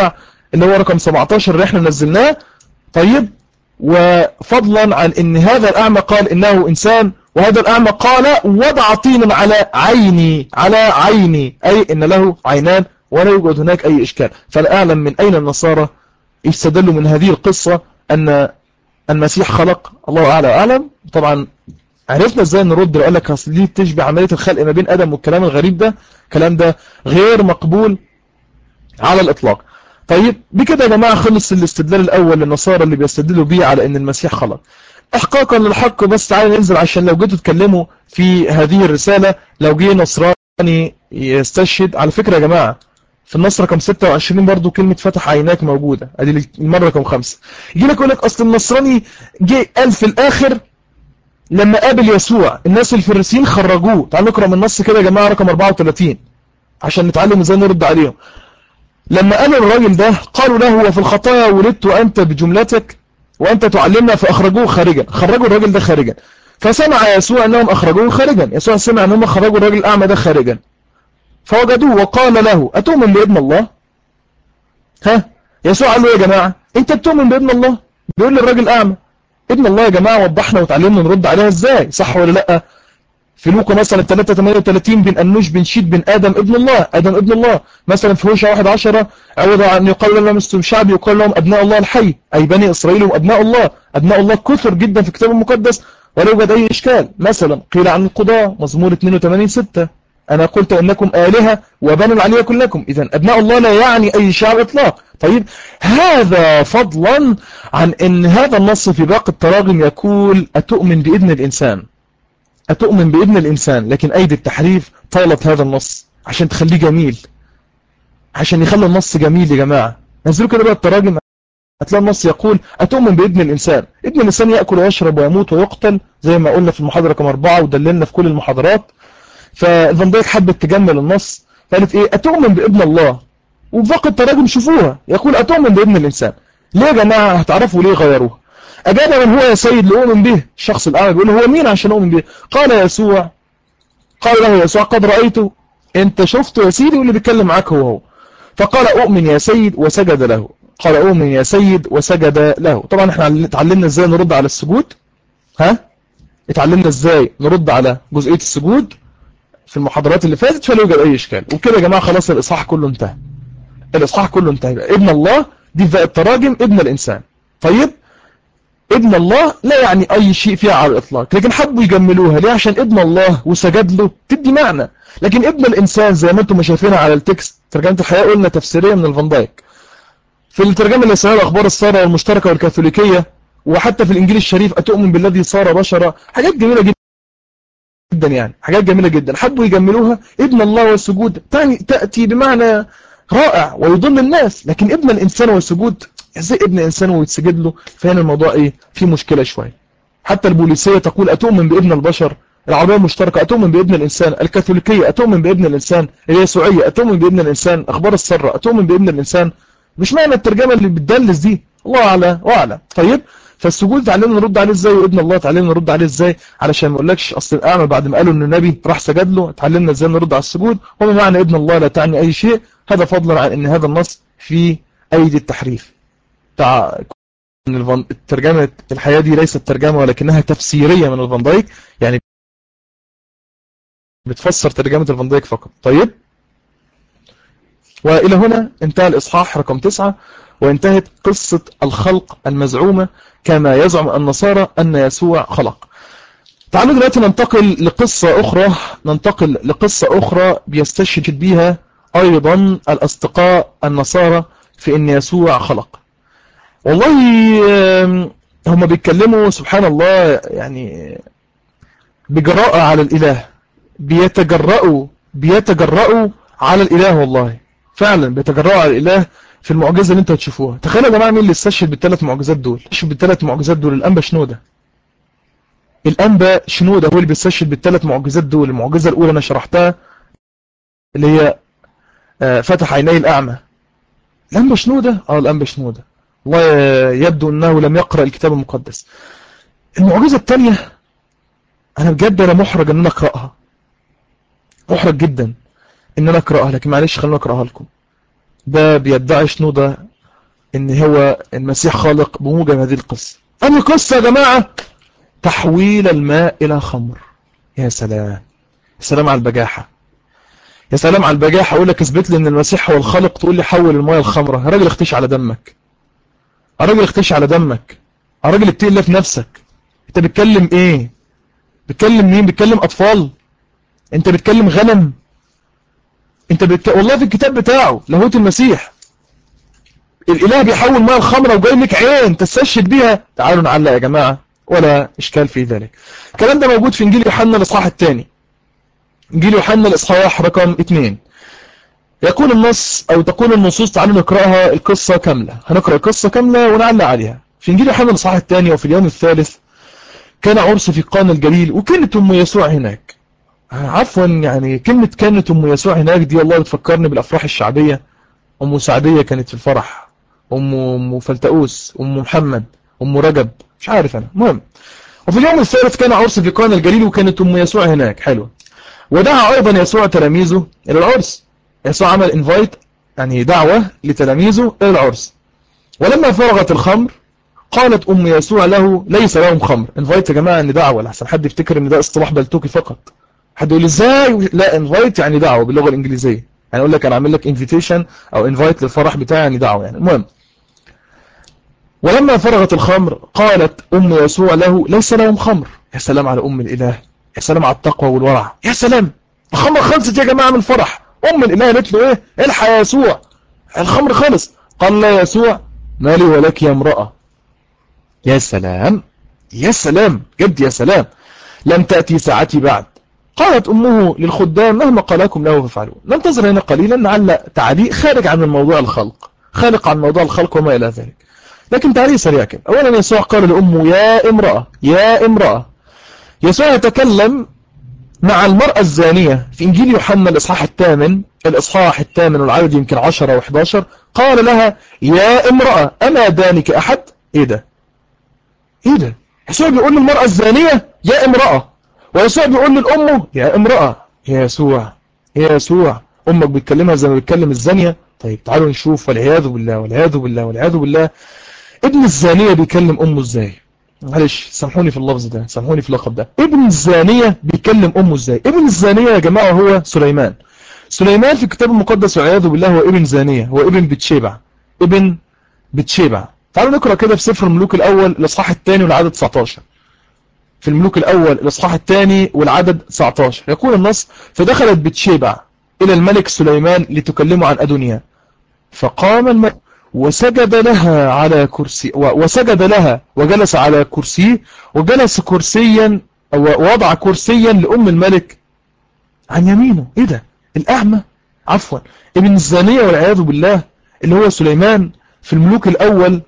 A: اللي هو رقم 17 اللي احنا نزلناه. طيب، وفضلا عن ان هذا الأعمى قال انه انسان، وهذا الأعمى قال وضع طينا على عيني، على عيني، اي ان له عينان ولا يوجد هناك اي اشكال. فلا اعلم من اين النصارى يستدلوا من هذه القصة ان المسيح خلق. الله اعلى واعلم. طبعا عرفنا ازاي نرد لو قال لك اصل دي تشبه عملية الخلق ما بين ادم والكلام الغريب ده. الكلام ده غير مقبول على الاطلاق. طيب، بكده يا جماعة خلص الاستدلال الاول للنصارى اللي بيستدلوا بيه على ان المسيح خلق. احقاقا للحق، بس تعالى ننزل عشان لو جيتوا تتكلموا في هذه الرسالة، لو جه نصراني يستشهد، على فكرة يا جماعة في النص رقم 26 برضو كلمة فتح عيناك موجودة، ادي المرة رقم 5. يجي لك يقول لك اصل النصراني جه قال في الاخر لما قابل يسوع الناس الفريسيين خرجوه. تعالوا نقرأ من النص كده يا جماعة رقم 34 عشان نتعلم ازاي نرد عليهم. لما قال الراجل ده قالوا له وفي الخطايا ولدت وأنت بجملتك وأنت تعلمنا، فأخرجوه خارجا. خرجوا الراجل ده خارجا. فسمع يسوع أنهم أخرجوه خارجا. يسوع سمع أنهم خرجوا الراجل الأعمى ده خارجا، فوجدوه وقال له أتؤمن بابن الله؟ يسوع قال له يا جماعة أنت بتؤمن بابن الله؟ بيقول للراجل الأعمى ابن الله. يا جماعة وضحنا وتعلمنا نرد عليها ازاي، صح ولا لأ؟ في لوقا مثلا 3:38 بن أنوش بن شيد بن آدم ابن الله، آدم ابن الله. مثلا في هوشع 1:10 عوض عن يقال لهم مسلم شعبي يقال لهم أبناء الله الحي، أي بني إسرائيل وأبناء الله. أبناء الله كثر جدا في الكتاب المقدس ولا يوجد أي إشكال. مثلا قيل عن القضاء مزمور 82:6 أنا قلت إنكم آلهة وبنو العلي كلكم. إذن أبناء الله لا يعني أي شعب إطلاق. طيب، هذا فضلا عن أن هذا النص في باقي التراجم يقول أتؤمن بابن الإنسان، أتؤمن بابن الإنسان، لكن أيدي التحريف طالت هذا النص عشان تخليه جميل، عشان يخلي النص جميل. يا جماعة نزلوا كده بقى التراجم هتلاقي النص يقول أتؤمن بابن الإنسان. ابن الإنسان يأكل ويشرب ويموت ويقتل زي ما قلنا في المحاضرة رقم 4 ودللنا في كل المحاضرات. فالفان دايك حبت تجمل النص قالت إيه أتؤمن بابن الله، وفاق التراجم شوفوها يقول أتؤمن بابن الإنسان. ليه يا جماعة؟ هتعرفوا ليه غيروها. أجاب من هو يا سيد لأؤمن به. الشخص الأعمى بيقول هو مين عشان أؤمن به؟ قال يسوع، قال له يسوع قد رأيته. أنت شفته يا سيدي واللي بيتكلم معاك هو. فقال أؤمن يا سيد وسجد له. قال أؤمن يا سيد وسجد له. طبعا احنا اتعلمنا ازاي نرد على السجود. اتعلمنا ازاي نرد على جزئية السجود في المحاضرات اللي فاتت، فلا يوجد أي إشكال. وكده يا جماعة خلاص الإصحاح كله انتهى. الإصحاح كله انتهى. ابن الله دي في التراجم ابن الإنسان. طيب، ابن الله لا يعني أي شيء فيها على الإطلاق، لكن حبوا يجملوها ليه؟ عشان ابن الله وسجد له تدي معنى. لكن ابن الإنسان زي ما انتم شايفينها على التكست ترجمة الحياة قلنا تفسيرية من الفان دايك، في الترجمة اللي اسمها الأخبار السارة والمشتركة والكاثوليكية، وحتى في الإنجيل الشريف أتؤمن بالذي صار بشرا. حاجات جميلة جدا يعني، حاجات جميلة جدا. حبوا يجملوها ابن الله والسجود تأتي بمعنى رائع ويضل الناس، لكن ابن الإنسان والسجود ازاي ابن إنسان ويتسجد له؟ فهنا الموضوع ايه؟ في مشكلة شوية. حتى البوليسية تقول أتؤمن بابن البشر، العربية المشتركة أتؤمن بابن الإنسان، الكاثوليكية أتؤمن بابن الإنسان، اليسوعية أتؤمن بابن الإنسان، أخبار السرة أتؤمن بابن الإنسان. مش معنى الترجمة اللي بتدلس دي، الله أعلى وأعلى. طيب، فالسجود تعلمنا نرد عليه ازاي، وابن الله تعلمنا نرد عليه ازاي، علشان ما اقولكش اصل الاعمى بعد ما قالوا ان النبي راح سجد له تعلمنا ازاي نرد على السجود. وما معنى ابن الله لا تعني اي شيء. هذا فضلا عن ان هذا النص في ايدي التحريف بتاع ان الترجمة الحياة دي ليست ترجمة ولكنها تفسيرية من الفان دايك، يعني بتفسر ترجمة الفان دايك فقط. طيب، وإلى هنا انتهى الإصحاح رقم 9، وانتهت قصة الخلق المزعومة كما يزعم النصارى أن يسوع خلق. تعالوا دلوقتي ننتقل لقصة أخرى بيستشهد بها أيضا الأصدقاء النصارى في أن يسوع خلق. والله هم بيتكلموا سبحان الله يعني بجراءة على الإله، بيتجرأوا على الإله. والله فعلا بيتجرأوا على الإله في المعجزة اللي انتوا هتشوفوها. تخيلوا يا جماعة مين اللي استشهد بالثلاث معجزات دول؟ استشهد بالثلاث معجزات دول الأنبا شنودة. الأنبا شنودة هو اللي بيستشهد بالثلاث معجزات دول. المعجزة الأولى أنا شرحتها اللي هي فتح عيني الأعمى. الأنبا شنودة الأنبا شنودة والله يبدو أنه لم يقرأ الكتاب المقدس. المعجزة الثانية أنا بجد أنا محرج أن أنا أقرأها، محرج جدا أن أنا أقرأها، لكن معلش خلونا أقرأها لكم. ده بيدعي شنودة ان هو المسيح خالق بموجب هذه القصة. أما القصة يا جماعة تحويل الماء إلى خمر. يا سلام، يا سلام على البجاحة، يا سلام على البجاحة. أقول لك اثبت لي ان المسيح هو الخالق تقول لي حول الماء الخمرة. يا راجل اختش على دمك، يا راجل اختش على دمك، يا راجل اتقي الله في نفسك. انت بتكلم ايه؟ بتكلم مين؟ بتكلم اطفال؟ انت بتكلم غنم؟ والله في الكتاب بتاعه لاهوت المسيح الاله بيحول ماء الخمرة وجاي لك عين تستشهد بيها. تعالوا نعلق يا جماعة، ولا اشكال في ذلك. الكلام ده موجود في انجيل يوحنا الاصحاح الثاني، انجيل يوحنا الاصحاح رقم 2. يقول النص او تقول النصوص، تعالوا نقراها القصة كاملة. هنقرأ القصة كاملة ونعلق عليها. في انجيل يوحنا الاصحاح الثاني: وفي اليوم الثالث كان عرس في قانا الجليل وكانت ام يسوع هناك. عفوا، يعني كلمة كانت ام يسوع هناك دي والله بتفكرني بالافراح الشعبية. ام سعدية كانت في الفرح، ام فلتؤوس، ام محمد، ام رجب، مش عارف انا. المهم، وفي اليوم الثالث كان عرس في قانا الجليل وكانت ام يسوع هناك. حلوة. ودعا ايضا يسوع تلاميذه الى العرس. يسوع عمل انفايت، يعني دعوة لتلاميذه الى العرس. ولما فرغت الخمر قالت ام يسوع له ليس لهم خمر. انفايت يا جماعة ان دعوة، لحسن حد يفتكر ان ده اصطلاح بلتوكي فقط. حد يقول ازاي؟ لا، انفايت يعني دعوة باللغة الانجليزية. يعني اقول لك انا اعمل لك انفيتيشن او انفايت للفرح بتاعي، يعني دعوة يعني. المهم، ولما فرغت الخمر قالت ام يسوع له ليس لهم خمر. يا سلام على ام الاله، يا سلام على التقوى والورع، يا سلام. الخمر خلصت يا جماعة من الفرح. ام الاله قالت له ايه؟ الحق يا يسوع، الخمر خلص. قال لا يسوع مالي ولك يا امرأة. يا سلام، يا سلام جد، يا سلام. لم تأتي ساعتي بعد. قالت أمه للخدام مهما قال لكم له فافعلوا. ننتظر هنا قليلا، نعلق تعليق خارج عن الموضوع الخلق، خارج عن موضوع الخلق وما إلى ذلك، لكن تعليق سريع كده. أولا يسوع قال لأمه يا امرأة، يا امرأة. يسوع يتكلم مع المرأة الزانية في إنجيل يوحنا الإصحاح الثامن والعدد يمكن 10 و11. قال لها يا امرأة أما دانك أحد؟ إيه ده؟ إيه ده؟ يسوع بيقول للمرأة الزانية يا امرأة، ويسوع بيقول للأمه يا امرأة. يا يسوع، يا يسوع، أمك بتكلمها زي ما بتكلم الزانية؟ طيب تعالوا نشوف. والعياذ بالله، والعياذ بالله، والعياذ بالله. ابن الزانية بيكلم أمه ازاي؟ معلش سامحوني في اللفظ ده، سامحوني في اللقب ده. ابن الزانية بيكلم أمه ازاي؟ ابن الزانية يا جماعة هو سليمان. سليمان في الكتاب المقدس والعياذ بالله هو ابن زانية، هو ابن بتشيبع، ابن بتشيبع. تعالوا نقرأ كده في سفر الملوك الأول الإصحاح الثاني والعدد 19. في الملوك الأول الإصحاح الثاني والعدد 19 يقول النص: فدخلت بتشيبع إلى الملك سليمان لتكلمه عن أدونيا، فقام الملك وسجد لها على كرسي، وسجد لها وجلس على كرسي، وجلس كرسيا أو وضع كرسيا لأم الملك عن يمينه. إيه ده؟ الأعمى، عفوا ابن الزانية والعياذ بالله اللي هو سليمان في الملوك الأول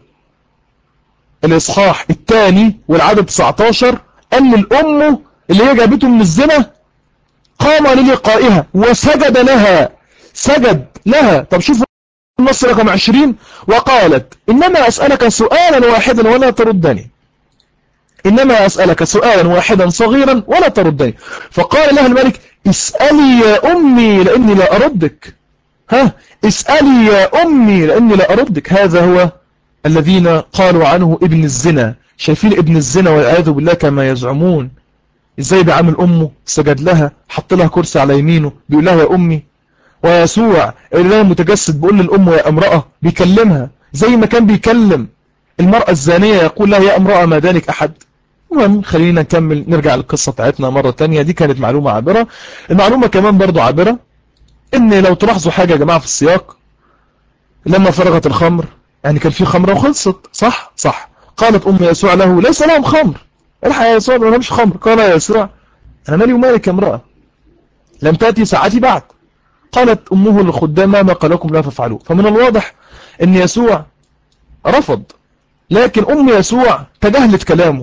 A: الإصحاح الثاني والعدد 19 قال للأم اللي هي جابته من الزنا قام للقائها وسجد لها، سجد لها. طب شوفوا النص رقم 20: وقالت إنما أسألك سؤالا واحدا ولا تردني، إنما أسألك سؤالا واحدا صغيرا ولا تردني. فقال لها الملك اسألي يا أمي لأني لا أردك. اسألي يا أمي لأني لا أردك. هذا هو الذين قالوا عنه ابن الزنا. شايفين ابن الزنا والعياذ بالله كما يزعمون ازاي بيعامل أمه؟ سجد لها، حط لها كرسي على يمينه، بيقول لها يا أمي. ويسوع الإله المتجسد بيقول للأم يا امرأة، بيكلمها زي ما كان بيكلم المرأة الزانية، يقول لها يا امرأة ما دانك أحد. المهم خلينا نكمل، نرجع للقصة بتاعتنا مرة تانية. دي كانت معلومة عابرة. المعلومة كمان برضو عابرة، ان لو تلاحظوا حاجة يا جماعة في السياق، لما فرغت الخمر يعني كان في خمرة وخلصت، صح؟ صح. قالت أم يسوع له ليس لهم خمر. الحق يا يسوع ما لهمش خمر. قال يا يسوع أنا مالي ومالك يا امرأة، لم تأتي ساعتي بعد. قالت أمه للخدام ما قال لكم لا تفعلوا. فمن الواضح أن يسوع رفض، لكن أم يسوع تجاهلت كلامه،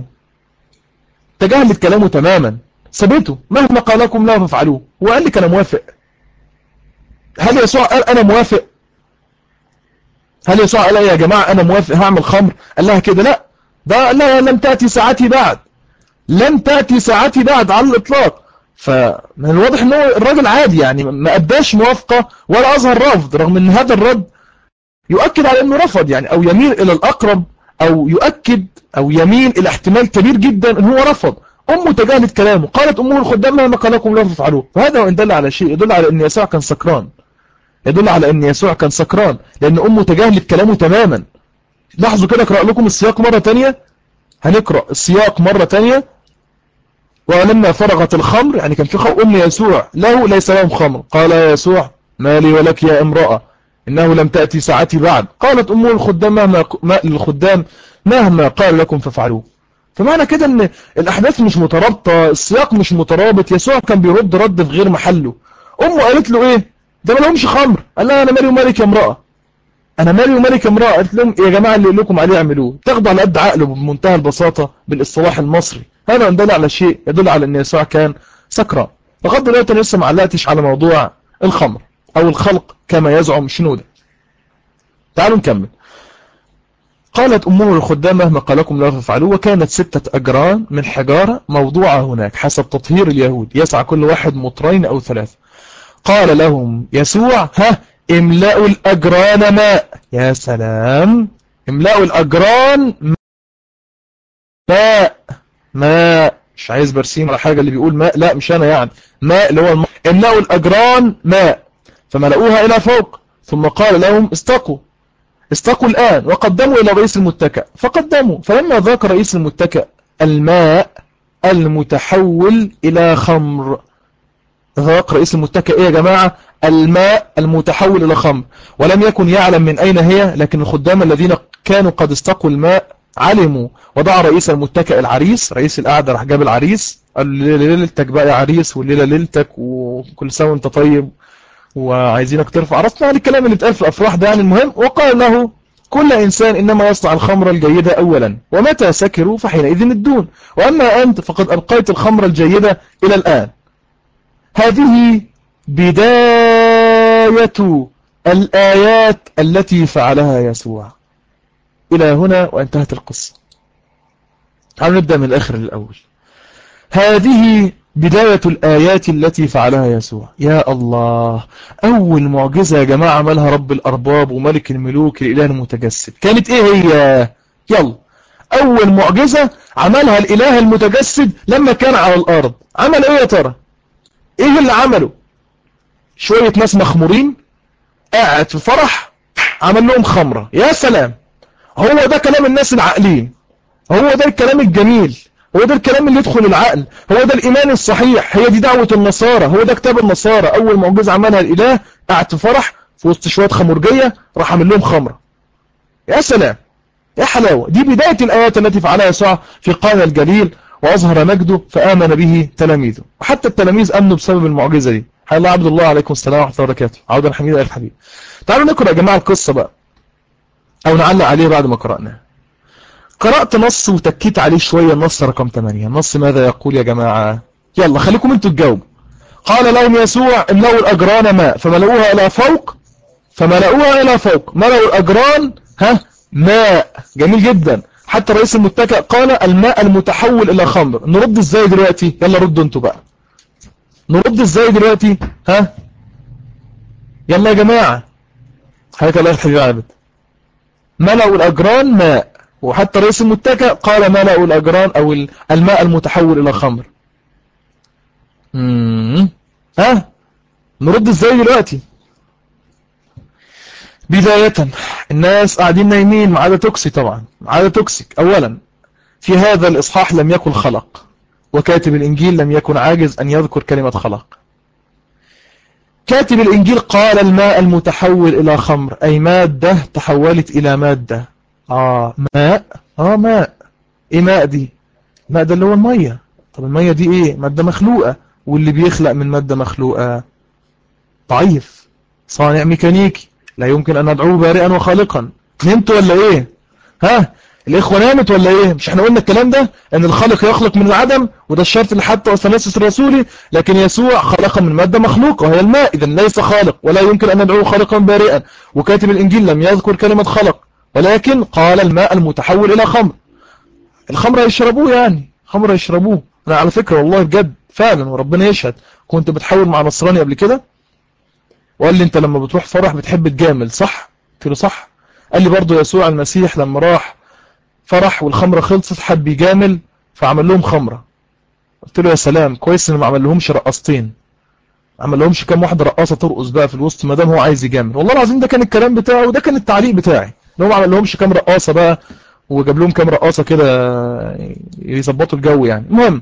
A: تجاهلت كلامه تماما، سبته مهما قال لكم لا تفعلوه. وقال لك أنا موافق. هل يسوع قال أنا موافق؟ هل يسوع قال يا جماعة أنا موافق هعمل خمر؟ قال لها كده؟ لا، ده قال لها لم تأتي ساعتي بعد، لن تأتي ساعتي بعد على الإطلاق. فمن الواضح أنه الراجل عادي، يعني ما أداش موافقة ولا أظهر رفض، رغم أن هذا الرد يؤكد على أنه رفض يعني، أو يميل إلى الأقرب، أو يؤكد أو يميل إلى احتمال كبير جدا أن هو رفض. أمه تجاهلت كلامه، قالت أمه الخدام مهما قال لكم لا تفعلوه. فهذا وإن دل على شيء يدل على أن يسوع كان سكران، يدل على أن يسوع كان سكران، لأن أمه تجاهلت كلامه تماما. لاحظوا كده، أقرأ لكم السياق مرة تانية، هنقرأ السياق مرة تانية. ولما فرغت الخمر، يعني كان في أم يسوع له ليس لهم خمر، قال يا يسوع ما لي ولك يا امرأة، إنه لم تأتي ساعتي بعد. قالت أمه للخدام مهما قال لكم فافعلوه. فمعنى كده ان الأحداث مش مترابطة، السياق مش مترابط. يسوع كان بيرد رد في غير محله. أمه قالت له ايه؟ ده ما لهمش خمر. قال لها أنا مالي ومالك يا امرأة، أنا مالي ومالك يا امرأة. قالت لهم يا جماعة اللي يقول لكم عليه اعملوه. تاخدوا على قد عقله بمنتهى البساطة بالاصطلاح المصري. هذا يدل على شيء، يدل على ان يسوع كان سكران. لغاية دلوقتي انا لسه ما علقتش على موضوع الخمر او الخلق كما يزعم شنودة. تعالوا نكمل. قالت أمه للخدام مهما قال لكم لا تفعلوه. وكانت 6 أجران من حجارة موضوعة هناك حسب تطهير اليهود، يسعى كل واحد مطرين أو 3. قال لهم يسوع املأوا الأجران ماء. يا سلام، املأوا الأجران ماء. ماء، مش عايز برسيم على حاجة اللي بيقول ماء، لا مش أنا يعني، ماء اللي هو الماء. املأوا الأجران ماء فملأوها إلى فوق. ثم قال لهم استقوا الآن. وقدموا إلى رئيس المتكأ فقدموا. فلما ذاق رئيس المتكأ الماء المتحول إلى خمر. ذاق رئيس المتكأ إيه يا جماعة؟ الماء المتحول إلى خمر. ولم يكن يعلم من أين هي، لكن الخدام الذين كانوا قد استقوا الماء علموا. ودعا رئيس المتكأ العريس، رئيس القعدة راح جاب العريس، قال له ليلتك بقى يا عريس، والليلة ليلتك، وكل سنة وانت طيب، وعايزينك ترفع راسنا، يعني الكلام اللي اتقال في الأفراح ده يعني. المهم، وقال له كل إنسان إنما يصنع الخمر الجيدة أولا، ومتى سكروا فحينئذ الدون، وأما أنت فقد أبقيت الخمر الجيدة إلى الآن. هذه بداية الآيات التي فعلها يسوع. إلى هنا وانتهت القصة. تعالوا نبدأ من الآخر للأول. هذه بداية الآيات التي فعلها يسوع. يا الله، أول معجزة يا جماعة عملها رب الأرباب وملك الملوك الإله المتجسد كانت إيه هي؟ يلا، أول معجزة عملها الإله المتجسد لما كان على الأرض عمل إيه يا ترى؟ إيه اللي عمله؟ شوية ناس مخمورين قاعد في فرح عمل لهم خمرة. يا سلام، هو ده كلام الناس العاقلين، هو ده الكلام الجميل، هو ده الكلام اللي يدخل العقل، هو ده الإيمان الصحيح، هي دي دعوة النصارى، هو ده كتاب النصارى. أول معجزة عملها الإله قاعد في فرح في وسط شوية خمرجية راح عمل لهم خمرة. يا سلام، يا حلاوة. دي بداية الآيات التي فعلها يسوع في قانا الجليل، وأظهر مجده فآمن به تلاميذه، وحتى التلاميذ آمنوا بسبب المعجزة دي. حي الله عبد الله، عليكم السلام ورحمة الله وبركاته. عودا حميدا ألف حبيب. تعالوا نقرأ يا جماعة القصة بقى، أو نعلق عليه بعد ما قرأناه. قرأت نص وتكيت عليه شوية، النص رقم 8. النص ماذا يقول يا جماعة؟ يلا خليكم انتوا تجاوبوا. قال لهم يسوع املأوا الأجران ماء فملأوها إلى فوق. فملأوها إلى فوق، ملأوا الأجران ماء. جميل جدا. حتى رئيس المتكأ قال الماء المتحول إلى خمر. نرد ازاي دلوقتي؟ يلا ردوا انتوا بقى، نرد ازاي دلوقتي؟ يلا يا جماعة. حياك الله الحبيب عابد. ملأوا الأجران ماء، وحتى رئيس المتكأ قال ملأوا الأجران أو الماء المتحول إلى خمر. نرد ازاي دلوقتي؟ بداية الناس قاعدين نايمين، ما عدا توكسي طبعا، ما عدا توكسيك. أولا في هذا الإصحاح لم يكن خلق، وكاتب الإنجيل لم يكن عاجز أن يذكر كلمة خلق. كاتب الإنجيل قال الماء المتحول إلى خمر، أي مادة تحولت إلى مادة. ماء. ماء. إيه ماء دي؟ ماء ده اللي هو المية. طب المية دي إيه؟ مادة مخلوقة، واللي بيخلق من مادة مخلوقة ضعيف، صانع ميكانيكي، لا يمكن أن ندعوه بارئا وخالقا. نمتوا ولا إيه؟ الإخوة نامت ولا إيه؟ مش احنا قلنا الكلام ده، أن الخالق يخلق من العدم، وده الشرط اللي حتى أثناسيس الرسولي. لكن يسوع خلق من مادة مخلوقة وهي الماء، إذن ليس خالق، ولا يمكن أن ندعوه خالقا بارئا. وكاتب الإنجيل لم يذكر كلمة خلق، ولكن قال الماء المتحول إلى خمر. الخمر يشربوه، يعني خمر يشربوه. أنا على فكرة والله بجد فعلا وربنا يشهد، كنت بتحاول مع نصراني قبل كده، وقال لي أنت لما بتروح فرح بتحب تجامل، صح؟ قلت له صح. قال لي برضو يسوع المسيح لما راح فرح والخمرة خلصت حب يجامل فعمل لهم خمرة. قلت له يا سلام، كويس ان ما عمل لهمش رقصتين، عمل لهمش كام واحدة رقاصة ترقص بقى في الوسط ما دام هو عايز يجامل. والله العظيم ده كان الكلام بتاعه وده كان التعليق بتاعي، ان هو ما عمل لهمش كام رقاصة بقى وجاب لهم كام رقاصة كده يظبطوا الجو يعني. المهم،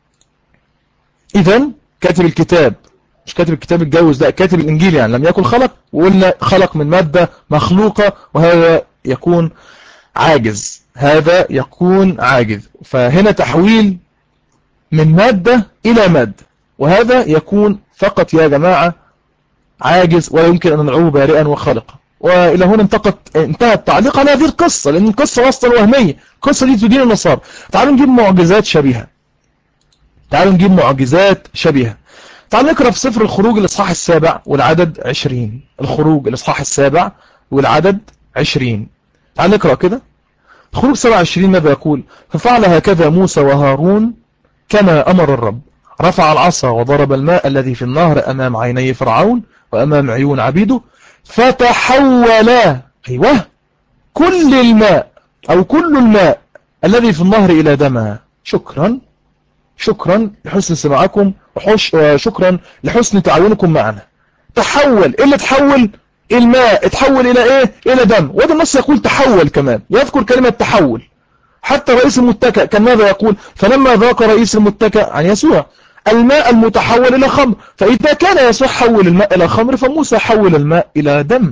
A: اذا كاتب الكتاب، مش كاتب الكتاب اتجوز، لا كاتب الانجيل يعني لم يكن خلق، ولا خلق من مادة مخلوقة، وهذا يكون عاجز، هذا يكون عاجز. فهنا تحويل من مادة إلى مادة، وهذا يكون فقط يا جماعة عاجز، ولا يمكن أن ندعوه بارئا وخالقا. وإلى هنا انتهى التعليق على هذه القصة، لأن القصة أصلا وهمية، القصة دي تدين النصارى. تعالوا نجيب معجزات شبيهة، تعالوا نجيب معجزات شبيهة. تعالوا نقرأ في سفر الخروج الإصحاح 7 والعدد 20. الخروج الإصحاح 7 والعدد 20. تعالوا نقرأ كده. خروج 27 ماذا يقول؟ ففعل هكذا موسى وهارون كما أمر الرب، رفع العصا وضرب الماء الذي في النهر أمام عيني فرعون وأمام عيون عبيده، فتحولا، أيوه، كل الماء أو كل الماء الذي في النهر إلى دما. شكرا، شكرا لحسن سماعكم، وشكرا لحسن تعاونكم معنا. تحول، إيه اللي تحول؟ الماء اتحول إلى إيه؟ إلى دم. وهذا النص يقول تحول كمان، يذكر كلمة تحول. حتى رئيس المتكأ كان ماذا يقول؟ فلما ذاق رئيس المتكأ عن يسوع الماء المتحول إلى خمر، فإذا كان يسوع حول الماء إلى خمر فموسى حول الماء إلى دم.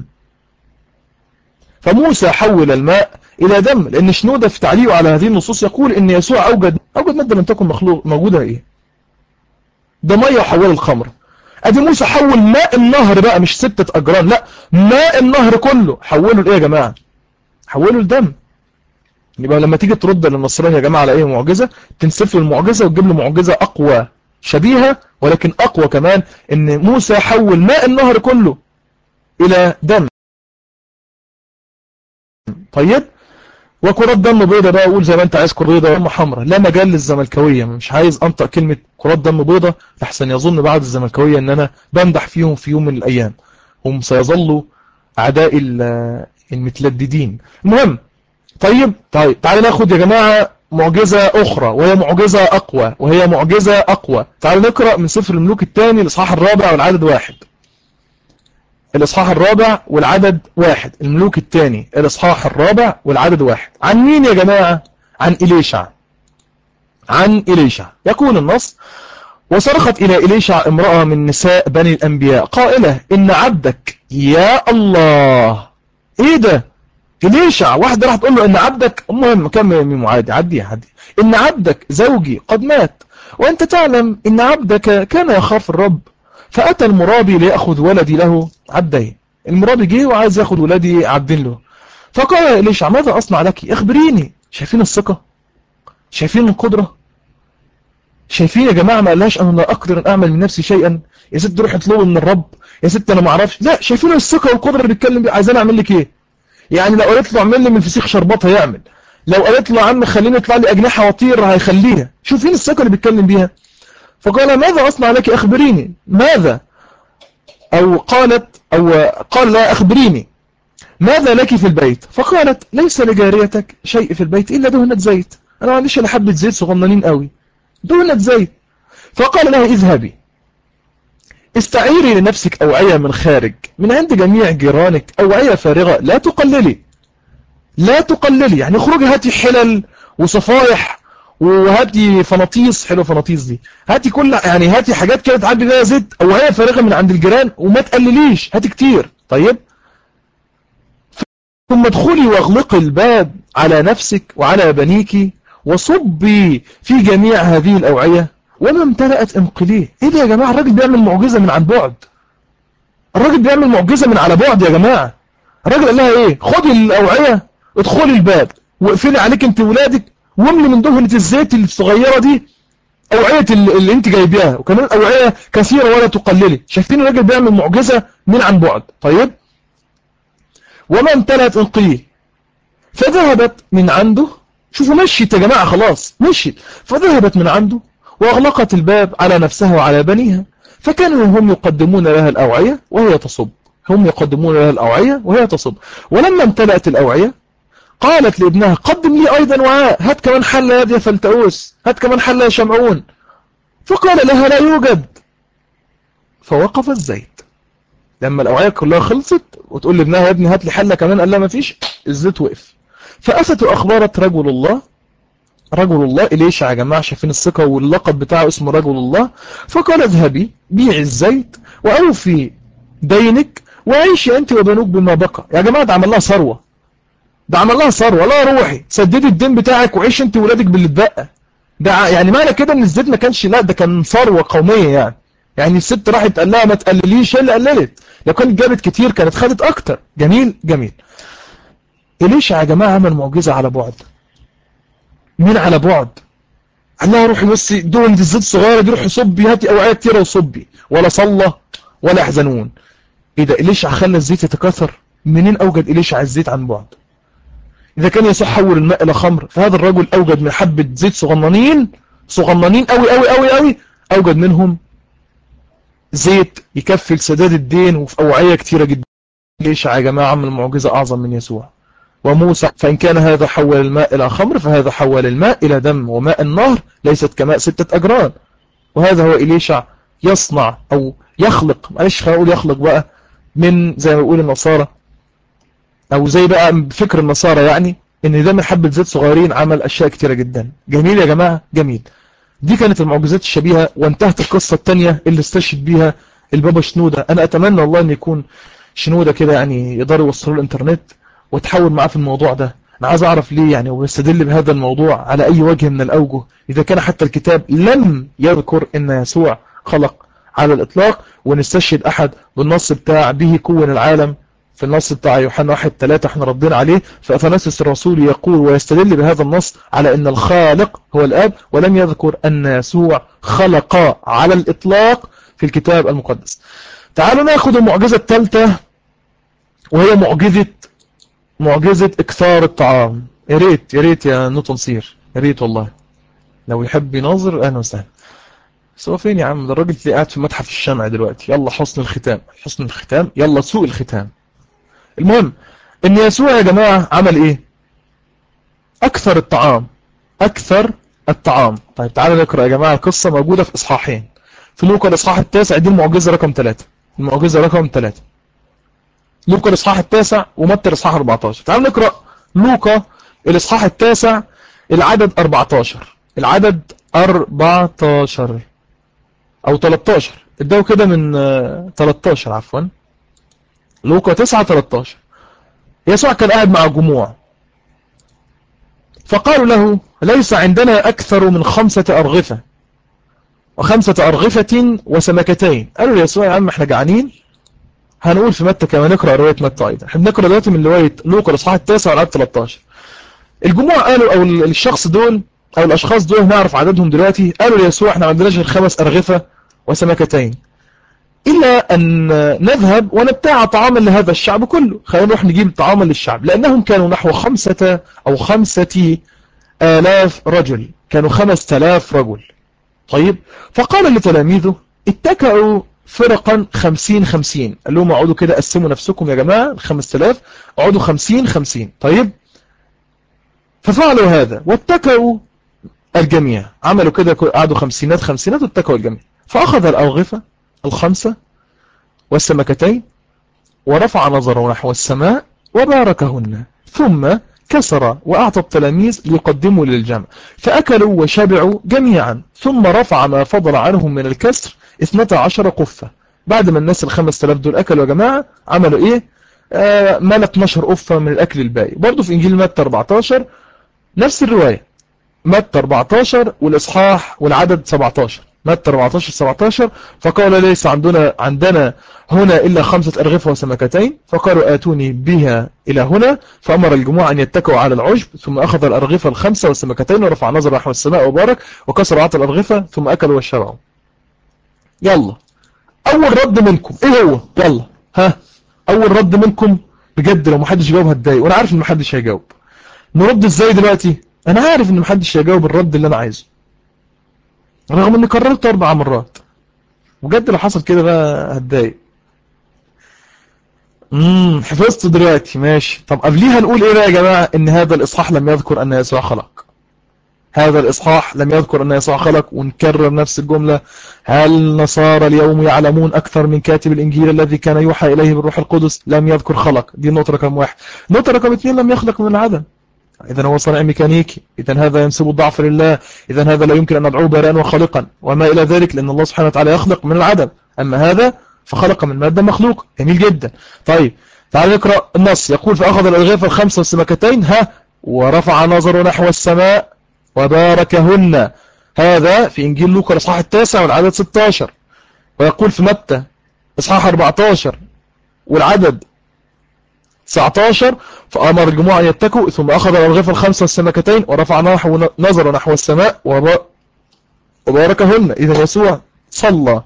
A: فموسى حول الماء إلى دم، لأن شنودة في تعليقه على هذه النصوص يقول إن يسوع أوجد مادة لم تكن موجودة إيه؟ ده مية وحول الخمر. أدي موسى حول ماء النهر بقى، مش 6 أجرام، لا، ماء النهر كله حوله لإيه يا جماعة؟ حوله لدم. يبقى لما تيجي ترد للنصراني يا جماعة على ايه معجزة، تنسف له المعجزة وتجيب له معجزة اقوى شبيهة ولكن اقوى كمان، ان موسى حول ماء النهر كله الى دم. طيب، وكرات دم بيضة بقى، اقول زي ما انت عايز، كرات بيضة دم حمراء، لا مجال للزملكاوية، مش عايز انطق كلمة كرات دم بيضة لحسن يظن بعض الزملكاوية ان انا بمدح فيهم في يوم من الايام، هم سيظلوا اعداء المتلددين. المهم، طيب تعالوا ناخد يا جماعة معجزة أخرى، وهي معجزة أقوى، وهي معجزة أقوى. تعالوا نقرأ من سفر الملوك الثاني الإصحاح 4 والعدد 1. الإصحاح 4 والعدد 1، الملوك الثاني الإصحاح 4 والعدد 1. عن مين يا جماعة؟ عن إليشع. عن إليشع. يقول النص: وصرخت إلى إليشع امرأة من نساء بني الأنبياء قائلة: إن عبدك يا الله. إيه ده؟ إليشع، واحدة راح تقول له إن عبدك، المهم كم عادي، إن عبدك زوجي قد مات، وأنت تعلم إن عبدك كان يخاف الرب، فأتى المرابي ليأخذ ولدي له عبدين. المرابي جه وعايز ياخد ولدي عبدين له. فقال إليشع: ماذا أصنع لك؟ اخبريني. شايفين الثقة؟ شايفين القدرة؟ شايفين يا جماعة ما قالهاش أنا لا أقدر أن أعمل من نفسي شيئا، يا ست روح اطلبه من الرب، يا ست أنا ما أعرفش. لا، شايفين الثقة والقدرة اللي بيتكلم بيها. عايزين أعمل لك إيه؟ يعني لو قالت له اعمل لي من فسيخ شربات هيعمل، لو قالت له يا عم خليني يطلع لي اجنحه واطير هيخليها. شوفين الثقه اللي بيتكلم بيها. فقال: ماذا اصنع لك؟ اخبريني. ماذا؟ او قال لا، اخبريني ماذا لك في البيت؟ فقالت: ليس لجاريتك شيء في البيت الا دهنة زيت، انا ما عنديش الا حبه زيت صغننين قوي، دهنة زيت. فقال لها: اذهبي استعيري لنفسك اوعيه من خارج من عند جميع جيرانك، اوعيه فارغه، لا تقللي، لا تقللي. يعني اخرجي هاتي حلل وصفايح وهاتي فناطيس، حلو فناطيس دي، هاتي يعني هاتي حاجات كده تعبي بيها زيت، اوعيه فارغه من عند الجيران، وما تقلليش، هاتي كتير. طيب، ثم ادخلي واغلقي الباب على نفسك وعلى بنيك، وصبي في جميع هذه الاوعيه، وما امتلأت انقليه. ايه ده يا جماعه؟ الراجل بيعمل معجزه من عن بعد، الراجل بيعمل معجزه من على بعد يا جماعه. الراجل قال لها ايه؟ خدي الاوعيه، ادخلي الباب واقفلي عليك انت ولادك، واملي من دهنة الزيت الصغيرة دي اوعية اللي انت جايبيها، وكمان اوعية كثيرة ولا تقللي. شايفين الراجل بيعمل معجزة من عن بعد. طيب، وما امتلأت انقليه، فذهبت من عنده. شوفوا مشيت يا جماعة، خلاص مشيت. فذهبت من عنده واغلقت الباب على نفسها وعلى بنيها، فكانوا هم يقدمون لها الاوعية وهي تصب. هم يقدمون لها الأوعية وهي تصب. ولما امتلأت الأوعية قالت لابنها قدم لي أيضا وعاء، هات كمان حلة يا فلتؤوس، هات كمان حلة يا شمعون. فقال لها لا يوجد. فوقف الزيت. لما الأوعية كلها خلصت وتقول لابنها يا ابني هات لي حلة كمان، قال لها ما فيش، الزيت وقف. فأتت وأخبرت رجل الله إليشع. يا جماعة شايفين الثقة، واللقب بتاعه اسمه رجل الله. فقال اذهبي بيعي الزيت وأوفي دينك وعيشي أنت وبنوك بما بقى. يا جماعة ده عمل لها ثروة، ده عمل لها ثروة. لا روحي سددي الدين بتاعك وعيش أنت وولادك باللي اتبقى. ده يعني معنى كده ان الزيت ما كانش، لا ده كان ثروة قومية يعني. يعني الست راحت قال لها ما تقلليش، هي اللي قللت. لو كانت جابت كتير كانت خدت اكتر. جميل جميل. إليشع يا جماعة عمل معجزة على بعد. مين على بعد؟ قال لها روحي بس دول دي الزيت صغيرة دي، روحي صبي هاتي اوعية كتيرة وصبي. ولا صلى ولا يحزنون. ايه ده؟ إليشع خلى الزيت يتكاثر؟ منين اوجد إليشع الزيت عن بعد؟ اذا كان يسوع حول الماء الى خمر، فهذا الرجل اوجد من حبة زيت صغننين قوي قوي قوي قوي، اوجد منهم زيت يكفي لسداد الدين وفي اوعية كتيرة جدا. إليشع يا جماعة عمل معجزة اعظم من يسوع. وموسى فإن كان هذا حول الماء إلى خمر فهذا حول الماء إلى دم، وماء النهر ليست كماء 6 أجران. وهذا هو إليشع يصنع أو يخلق، معلش خلينا نقول يخلق بقى، من زي ما بيقول النصارى أو زي بقى فكر النصارى، يعني إن ده من حبة زيت صغيرين عمل أشياء كتيرة جدا. جميل يا جماعة جميل. دي كانت المعجزات الشبيهة، وانتهت القصة الثانية اللي استشهد بيها البابا شنودة. أنا أتمنى والله أن يكون شنودة كده يعني يقدروا يوصلوا الإنترنت وتحاول معاه في الموضوع ده. أنا عايز أعرف ليه يعني ويستدل بهذا الموضوع على أي وجه من الأوجه، إذا كان حتى الكتاب لم يذكر أن يسوع خلق على الإطلاق، ونستشهد أحد بالنص بتاع به كون العالم في النص بتاع يوحنا 1:3 احنا ردينا عليه. فأثناسيوس الرسول يقول ويستدل بهذا النص على أن الخالق هو الآب، ولم يذكر أن يسوع خلق على الإطلاق في الكتاب المقدس. تعالوا ناخد المعجزة الثالثة، وهي معجزة إكثار الطعام. يا ريت يا نوتن صير، يا ريت والله لو يحب يناظر أهلا وسهلا. بس هو فين يا عم؟ ده الراجل اللي قاعد في متحف الشمع دلوقتي. يلا حسن الختام، يلا سوء الختام. المهم ان يسوع يا جماعة عمل ايه؟ اكثر الطعام. طيب تعالوا نقرأ يا جماعة. القصة موجودة في اصحاحين، في لوقا الاصحاح 9 دي المعجزة رقم 3، لوقا الاصحاح 9 ومتى الاصحاح 14. تعالوا نقرأ لوقا الاصحاح 9 العدد 14 او 13، ادوا كده من 13 عفوا. لوقا 9:13. يسوع كان قاعد مع جموع فقالوا له ليس عندنا أكثر من 5 أرغفة و5 أرغفة وسمكتين. قالوا ليسوع يا عم احنا جعانين. هنقول في متى كما نقرأ رواية متى أيضا. احنا بنقرأ دلوقتي من رواية لوقا الإصحاح 9 والعدد 13. الجموع قالوا أو الشخص دول أو الأشخاص دول نعرف عددهم دلوقتي، قالوا ليسوع احنا ما عندناش غير 5 أرغفة وسمكتين، إلا أن نذهب ونبتاع طعاما لهذا الشعب كله. خلينا نروح نجيب طعاما للشعب، لأنهم كانوا نحو 5 آلاف رجل، كانوا 5000 رجل. طيب فقال لتلاميذه اتكأوا فرقا 50-50. قال لهم اقعدوا كده قسموا نفسكم يا جماعة 5000 اقعدوا 50-50. طيب ففعلوا هذا واتكأوا الجميع، عملوا كده قعدوا 50 واتكأوا الجميع. فأخذ الأرغفة 5 والسمكتين ورفع نظره نحو السماء وباركهن، ثم كسر وأعطى التلاميذ ليقدموا للجمع، فأكلوا وشبعوا جميعا. ثم رفع ما فضل عنهم من الكسر 12 قفة. بعد ما الناس 5000 دول أكلوا يا جماعة عملوا إيه؟ مال 12 قفة من الأكل الباقي. برضو في إنجيل متى 14 نفس الرواية، متى 14 والإصحاح والعدد 17. متى 14-17. فقال ليس عندنا هنا إلا 5 أرغفة وسمكتين، فقالوا آتوني بها إلى هنا. فأمر الجموع أن يتكوا على العشب، ثم أخذ الأرغفة 5 والسمكتين ورفع نظر نحو السماء وبارك وكسر وعطى الأرغفة، ثم أكلوا وشبعوا. يلا أول رد منكم إيه هو؟ يلا ها أول رد منكم بجد. لو محدش جاوب هتضايق، وأنا عارف إن محدش هيجاوب. نرد إزاي دلوقتي؟ أنا عارف إن محدش هيجاوب الرد اللي أنا عايزه، رغم إني كررت 4 مرات. بجد لو حصل كده بقى هتضايق. حفظت دلوقتي ماشي. طب قبليها نقول ايه بقى يا جماعة؟ ان هذا الاصحاح لم يذكر ان يسوع خلق. هذا الإصحاح لم يذكر أن يسوع خلق. ونكرر نفس الجملة: هل النصارى اليوم يعلمون أكثر من كاتب الإنجيل الذي كان يوحى إليه بالروح القدس؟ لم يذكر خلق. دي النقطة رقم 1. النقطة رقم 2: لم يخلق من العدم. إذن هو صانع ميكانيكي، إذن هذا ينسب الضعف لله، إذن هذا لا يمكن أن ندعوه بارئا وخالقا وما إلى ذلك، لأن الله سبحانه وتعالى يخلق من العدم. أما هذا فخلق من مادة مخلوق. جميل جدا. طيب تعال نقرأ النص. يقول: فأخذ الأرغفة الخمسة والسمكتين ورفع نظره نحو السماء وباركهن. هذا في إنجيل لوقا الإصحاح 9 والعدد 16. ويقول في متى إصحاح 14 والعدد 19: فأمر الجموع أن يتكوا، ثم أخذ الأرغفة الخمسة والسمكتين ورفع نظره نحو السماء وباركهن. إذن يسوع صلى.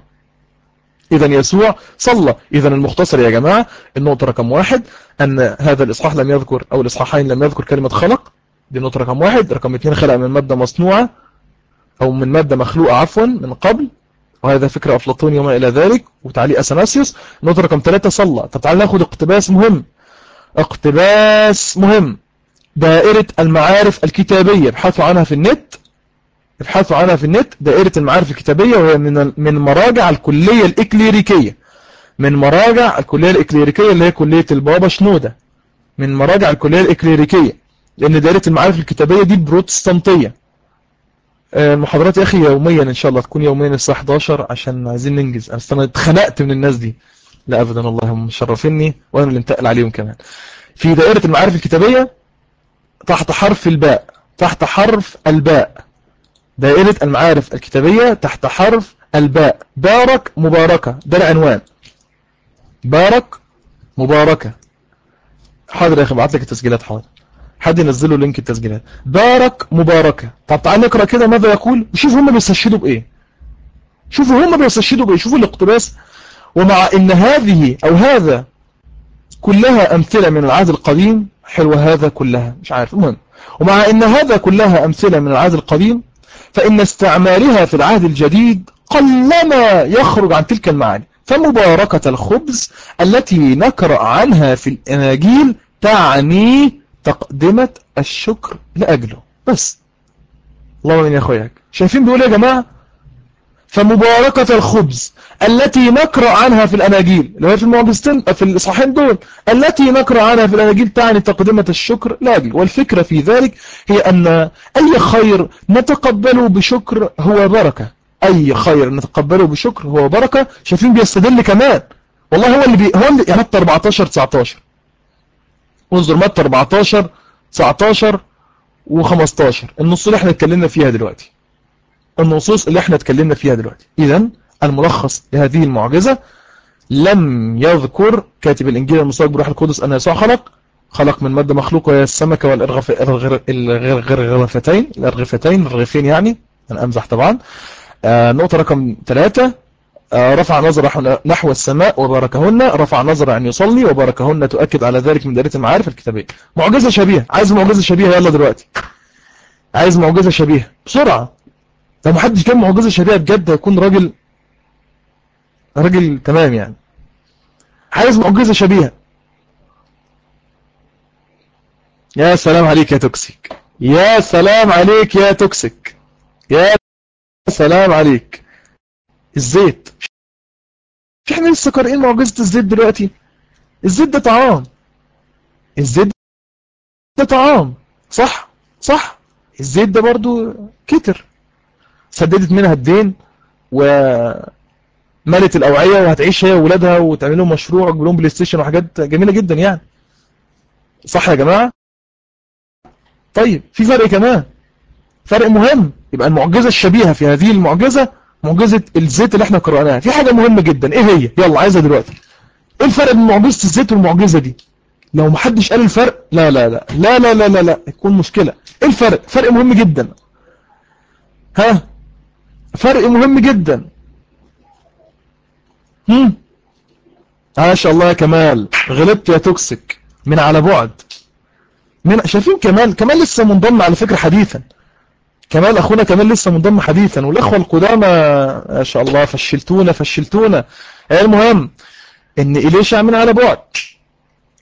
A: إذن المختصر يا جماعة: النقطة رقم 1 أن هذا الإصحاح لم يذكر، أو الإصحاحين لم يذكر كلمة خلق. دي النقطة رقم 1. رقم 2: خلق من مادة مصنوعة أو من مادة مخلوقة عفوا من قبل، وهذا فكرة أفلاطوني وما إلى ذلك، وتعليق أثناسيوس. النقطة رقم 3: صلى. طب تعال ناخد اقتباس مهم. دائرة المعارف الكتابية، ابحثوا عنها في النت. دائرة المعارف الكتابية، وهي من مراجع الكلية الإكليريكية. اللي هي كلية البابا شنودة. من مراجع الكلية الإكليريكية، لأن دائرة المعارف الكتابية دي بروتستانتية. المحاضرات يا أخي يوميا إن شاء الله، تكون يوميا الساعة 11 عشان عايزين ننجز. أنا اتخنقت من الناس دي. لا أبدا والله، هم مشرفيني وأنا اللي انتقل عليهم كمان. في دائرة المعارف الكتابية تحت حرف الباء. دائرة المعارف الكتابية تحت حرف الباء. بارك مباركة، ده العنوان. بارك مباركة. حاضر يا أخي، بعت لك التسجيلات. حاضر، حد ينزله لينك التسجيلات. بارك مباركة. طب تعال نقرأ كده ماذا يقول. شوفوا هم بيستشهدوا بإيه. شوفوا الاقتباس. ومع إن هذا كلها أمثلة من العهد القديم. حلوة هذا كلها، مش عارف، المهم. ومع إن هذا كلها أمثلة من العهد القديم، فإن استعمالها في العهد الجديد قلما يخرج عن تلك المعاني. فمباركة الخبز التي نقرأ عنها في الأناجيل تعني تقدمة الشكر لأجله بس. الله من يا أخوياك. شايفين بيقول يا جماعة؟ فمباركة الخبز التي نقرأ عنها في الأناجيل، اللي هي في المعجزتين في الإصحاحين دول، التي نقرأ عنها في الأناجيل تعني تقدمة الشكر لأجله. والفكرة في ذلك هي أن أي خير نتقبله بشكر هو بركة. شايفين بيستدل كمان. والله هو اللي يعني متى 14 19. انظر متى 14 19 و15. النصوص اللي احنا اتكلمنا فيها دلوقتي. إذن الملخص لهذه المعجزة: لم يذكر كاتب الإنجيل المصدق بروح القدس أن يسوع خلق من مادة مخلوقة، وهي السمكة الرغيفين يعني. أنا أمزح طبعا. نقطة رقم 3: رفع نظر نحو السماء وباركهن. رفع نظر أن يصلي، وباركهن تؤكد على ذلك من دائرة المعارف الكتابية. معجزة شبيهة. عايز معجزة شبيهة؟ يلا دلوقتي عايز معجزة شبيهة بسرعة. لو محدش جاب معجزة شبيهة بجد هيكون راجل تمام يعني. عايز معجزة شبيهة. يا سلام عليك يا توكسيك. يا سلام عليك. الزيت. احنا لسه قارئين معجزة الزيت دلوقتي. الزيت ده طعام. صح. الزيت ده برضو كتر. سددت منها الدين وملت الأوعية، وهتعيش هي وولادها وتعمل لهم مشروع وتجيب لهم بلاي ستيشن وحاجات جميلة جدا يعني. صح يا جماعة؟ طيب في فرق كمان، فرق مهم. يبقى المعجزة الشبيهة في هذه المعجزة معجزة الزيت اللي احنا قرأناها. في حاجة مهمة جدا. ايه هي؟ يلا عايزها دلوقتي. ايه الفرق بين معجزة الزيت والمعجزة دي؟ لو محدش قال الفرق لا يكون مشكلة. ايه الفرق؟ فرق مهم جدا. فرق مهم جدا. ما شاء الله يا كمال، غلبت يا توكسيك من على بعد. شايفين كمال لسه منضم على فكرة حديثا. أخونا كمال لسه منضم حديثا، والأخوة القدامى ما شاء الله فشلتونا. المهم إن إليشع من على بعد.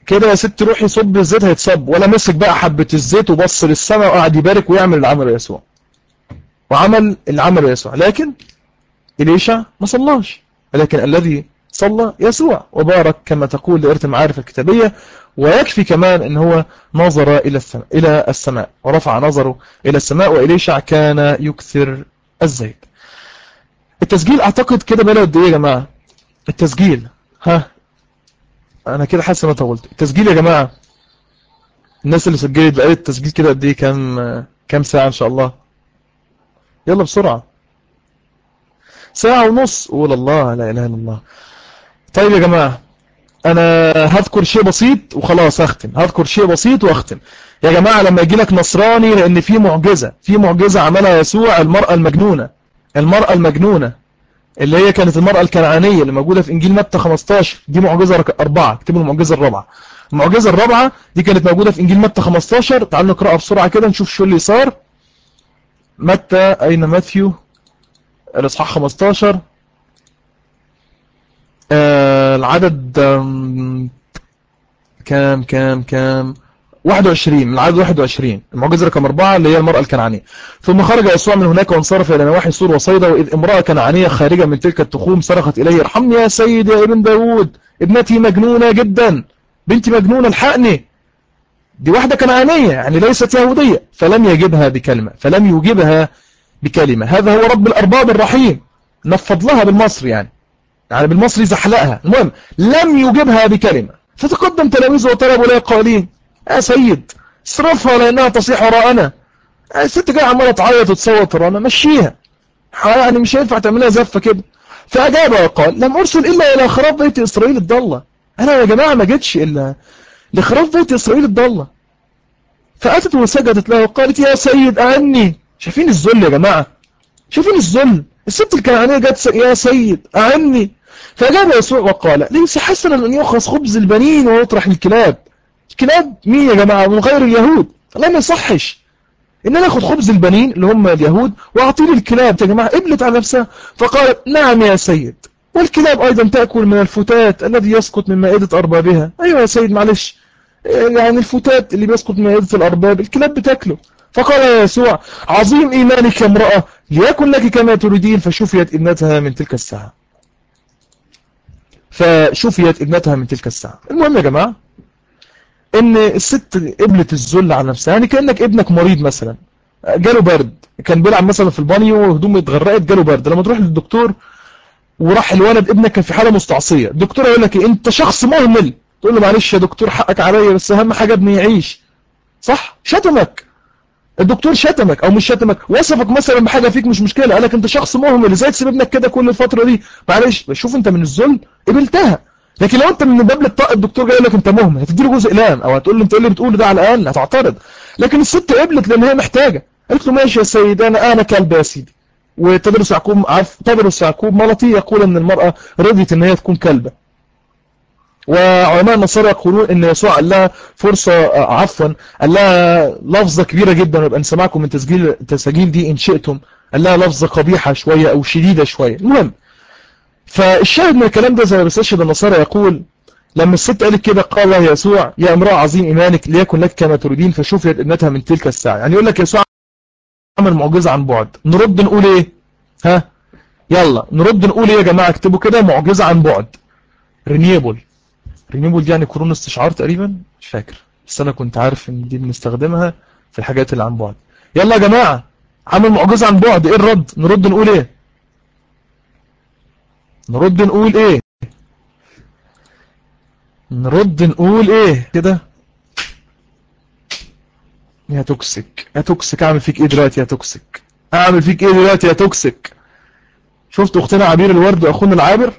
A: كده يا ست روحي صب الزيت هيتصب، ولا مسك بقى حبة الزيت وبص للسماء وقعد يبارك ويعمل العمل يسوع، وعمل العمل يسوع. لكن إليشع ما صلاش، ولكن الذي صلى يسوع وبارك كما تقول دائرة المعارف الكتابية. ويكفي كمان ان هو نظر إلى السماء ورفع نظره إلى السماء، وإليشع كان يكثر الزيت. التسجيل اعتقد كده بقى قد ايه يا جماعة؟ التسجيل انا كده حاسس ان انا طولت. التسجيل يا جماعة، الناس اللي سجلت بقى التسجيل كده قد ايه؟ كام ساعة ان شاء الله؟ يلا بسرعة. ساعة ونص. قول الله لا اله الا الله. طيب يا جماعة، انا هذكر شيء بسيط وخلاص اختم. هذكر شيء بسيط واختم. يا جماعة لما يجي لك نصراني، لان في معجزة عملها يسوع، المرأة المجنونة اللي هي كانت المرأة الكنعانية اللي موجودة في انجيل متى 15، دي معجزة 4. اكتبوا المعجزة الرابعة. المعجزة الرابعة دي كانت موجودة في انجيل متى 15. تعالوا نقرأها بسرعة كده نشوف شو اللي صار. متى، اين ماثيو؟ الاصحاح 15 العدد كام 21، من العدد 21. المعجزة رقم 4 اللي هي المرأة الكنعانية. ثم خرج يسوع من هناك وانصرف إلى نواحي سور وصيدا، وإذ امرأة كنعانية خارجة من تلك التخوم صرخت إليه: ارحمني يا سيد يا ابن داود، ابنتي مجنونة جدا، بنتي مجنونة الحقني. دي واحدة كنعانية يعني ليست يهودية. فلم يجبها بكلمة. هذا هو رب الأرباب الرحيم. نفض لها بالمصري يعني بالمصري زحلقها. المهم لم يجبها بكلمة. فتقدم تلاميذه وطلبوا لها قائلين: يا سيد اصرفها لأنها تصيح وراءنا. الست جايه عمالة تعيط وتصوت وراءنا، مشيها يعني مش هينفع تعملها زفة كده. فأجاب وقال: لم أرسل إلا إلى خراف بيت إسرائيل الضالة. أنا يا جماعة ما جيتش إلا لخراف بيت إسرائيل الضالة. فأتت وسجدت له وقالت: يا سيد أعني. شايفين الذل يا جماعة؟ شايفين الذل؟ الست الكنعانية جت: يا سيد أعني. فأجاب يسوع وقال: ليس حسنا أن يؤخذ خبز البنين ويطرح الكلاب. الكلاب مين يا جماعة؟ من غير اليهود. لا، ما يصحش إن أنا أخذ خبز البنين اللي هم اليهود وأعطيه الكلاب. يا جماعة قبلت على نفسها فقالت: نعم يا سيد، والكلاب أيضا تأكل من الفتات الذي يسقط من مائدة أربابها. أيوة يا سيد معلش، يعني الفتات اللي بيسقط من مائدة الأرباب الكلاب بتاكله. فقال يا يسوع: عظيم إيمانك يا امرأة، ليكن لك كما تريدين. فشفيت ابنتها من تلك الساعة. المهم يا جماعة ان الست قبلت الذل على نفسها. يعني كأنك ابنك مريض مثلا، جاله برد، كان بيلعب مثلا في البانيو وهدومه اتغرقت، جاله برد. لما تروح للدكتور وراح الولد ابنك كان في حالة مستعصية، الدكتور يقول لك انت شخص مهمل. تقول له: معلش يا دكتور حقك عليا، بس اهم حاجة ابني يعيش. صح؟ شتمك الدكتور، شتمك او مش شتمك، وصفك مثلا بحاجه فيك مش مشكله، قالك انت شخص مهمل، ازاي تسيب ابنك كده كل الفتره دي؟ معلش شوف، انت من الذل قبلتها. لكن لو انت من باب الطاقه الدكتور جاي لك انت مهمل، هتديله جزء اقلام او هتقول له: انت ايه اللي بتقوله ده؟ على الاقل هتعترض. لكن الست قبلت لان هي محتاجه. قالت له: ماشي يا سيد، انا كلب يا سيدي. تدرس يعقوب ملطي يقول ان المراه رضيت ان هي تكون كلبه. وعلماء النصارى يقولون ان يسوع قال لها فرصة، قال لها لفظة كبيرة جدا، ويبقى نسمعكم من التسجيل دي ان شئتم. قال لها لفظة قبيحة شوية او شديدة شوية. المهم، فالشاهد من الكلام ده زي ما بيستشهد النصارى يقول: لما الست قالت كده قال لها يسوع: يا امرأة عظيم ايمانك، ليكن لك كما تريدين. فشفيت ابنتها من تلك الساعة. يعني يقول لك يسوع عمل معجزة عن بعد. نرد نقول ايه؟ يلا نرد نقول ايه يا جماعة؟ اكتبوا كده: معجزة عن بعد. رينيبل دي يعني قرون استشعار تقريبا، مش فاكر، بس انا كنت عارف ان دي بنستخدمها في الحاجات اللي عن بعد. يلا يا جماعة، عمل معجزة عن بعد. ايه الرد؟ نرد نقول ايه؟ كده؟ يا توكسيك اعمل فيك ايه دلوقتي يا توكسيك؟ شفت اختنا عبير الورد واخونا العابر؟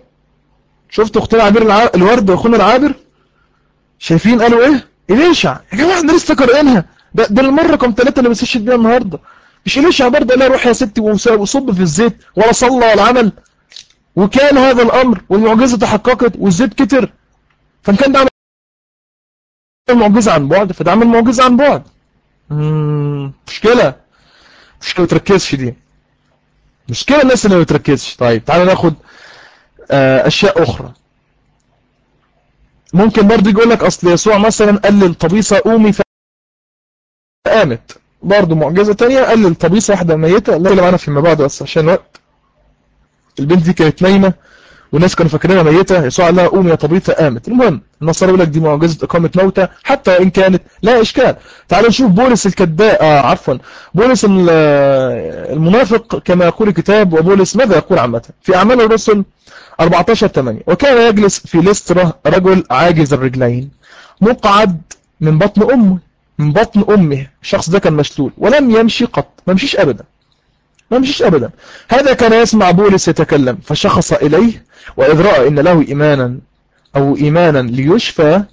A: الورد واخونا العابر؟ شايفين قالوا ايه؟ إليشع. يا جماعة احنا لسه قارئينها، ده المرة رقم 3 اللي بستشهد بيها النهارده. مش إليشع برضه قال لها: روح يا ستي وصب في الزيت، ولا صلى ولا عمل؟ وكان هذا الأمر والمعجزة تحققت والزيت كتر. فكان ده عمل معجزة عن بعد، فده عمل معجزة عن بعد. مشكلة ما بتركزش دي، مشكلة الناس اللي ما بتركزش. طيب تعالوا ناخد أشياء أخرى. ممكن برضه يقول لك أصل يسوع مثلا قال للطبيسة قومي فقامت، برضه معجزة تانية قال للطبيسة واحدة ميتة، لا اللي معانا فيما بعد بس عشان الوقت. البنت دي كانت نايمة والناس كانوا فاكرينها ميتة، يسوع قال لها قومي يا طبيعة قامت. المهم النصارى يقول لك دي معجزة إقامة موتى حتى وإن كانت لا إشكال. تعالوا نشوف بولس الكذاب، عفوا بولس المنافق كما يقول الكتاب، وبولس ماذا يقول عامة في أعمال الرسل 14:8. وكان يجلس في لسترة رجل عاجز الرجلين مقعد من بطن أمه، من بطن أمه. الشخص ده كان مشلول ولم يمشي قط، ما مشيش أبدا، ما مشيش أبدا. هذا كان يسمع بولس يتكلم فشخص إليه، وإذ رأى إن له إيمانا ليشفى،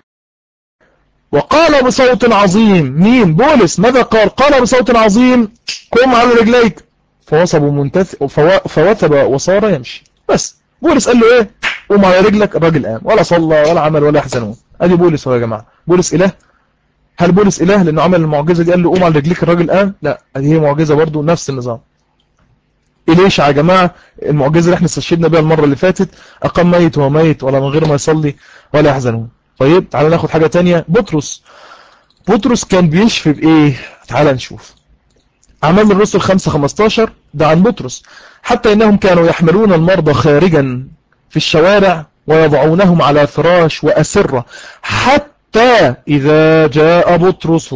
A: وقال بصوت عظيم. مين؟ بولس. ماذا قال؟ قال بصوت عظيم قم على رجليك، فوثب وصار يمشي. بس بولس قال له ايه؟ قم على رجلك. الراجل قام، ولا صلى ولا عمل ولا يحزنون. ادي بولس. هو يا جماعه بولس اله؟ هل بولس اله لانه عمل المعجزه دي قال له قوم على رجليك الراجل قام؟ لا، ادي هي معجزه برضو نفس النظام. إليش يا جماعة المعجزة اللي احنا استشهدنا بها المرة اللي فاتت، أقام ميت وهو ميت ولا من غير ما يصلي ولا يحزنون. طيب تعالى ناخد حاجة تانية. بطرس كان بيشفي بإيه؟ تعالى نشوف أعمال الرسل 5:15. ده عن بطرس. حتى إنهم كانوا يحملون المرضى خارجا في الشوارع ويضعونهم على فراش وأسرة، حتى إذا جاء بطرس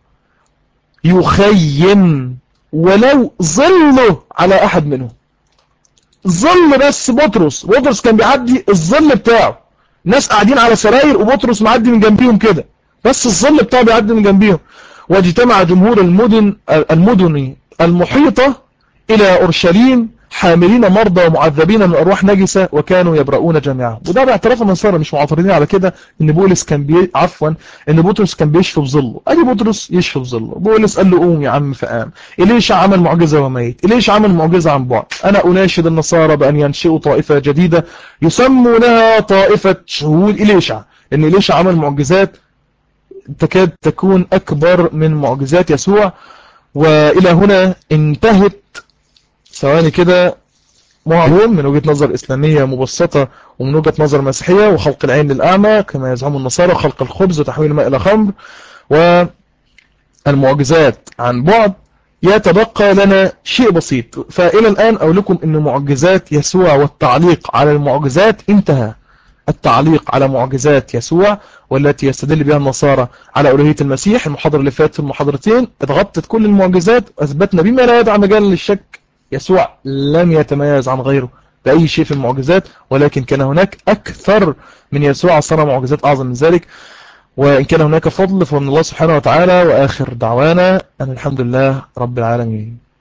A: يخيم ولو ظله على أحد منهم. ظل بس بطرس كان بيعدي الظل بتاعه، ناس قاعدين على سراير وبطرس معدي من جنبيهم كده، بس الظل بتاعه بيعدي من جنبيهم. واجتمع جمهور المدن المحيطة إلى أورشليم حاملين مرضى ومعذبين من أرواح نجسة وكانوا يبرؤون جميعا. وده باعتراف النصارى مش معترضين على كده ان بولس كان ان بطرس كان بيشفي بظله. ادي بطرس يشفي بظله. بولس قال له قوم يا عم فقام. إليشع عمل معجزة وميت. إليشع عمل معجزة عن بعد. انا اناشد النصارى بان ينشئوا طائفة جديدة يسمونها طائفة شهود إليشع، لان إليشع عمل معجزات تكاد تكون اكبر من معجزات يسوع. والى هنا انتهت ثواني كده معلوم من وجهة نظر إسلامية مبسطة ومن وجهة نظر مسيحية، وخلق العين للأعمى كما يزعم النصارى، خلق الخبز وتحويل الماء إلى خمر، والمعجزات عن بعد. يتبقى لنا شيء بسيط. فإلى الآن أقول لكم أن معجزات يسوع والتعليق على المعجزات انتهى. التعليق على معجزات يسوع والتي يستدل بها النصارى على ألوهية المسيح، المحاضرة اللي فاتت في المحاضرتين اتغطت كل المعجزات، أثبتنا بما لا يدع مجال للشك يسوع لم يتميز عن غيره بأي شيء في المعجزات، ولكن كان هناك أكثر من يسوع صنع معجزات أعظم من ذلك. وإن كان هناك فضل فمن الله سبحانه وتعالى. وآخر دعوانا أن الحمد لله رب العالمين.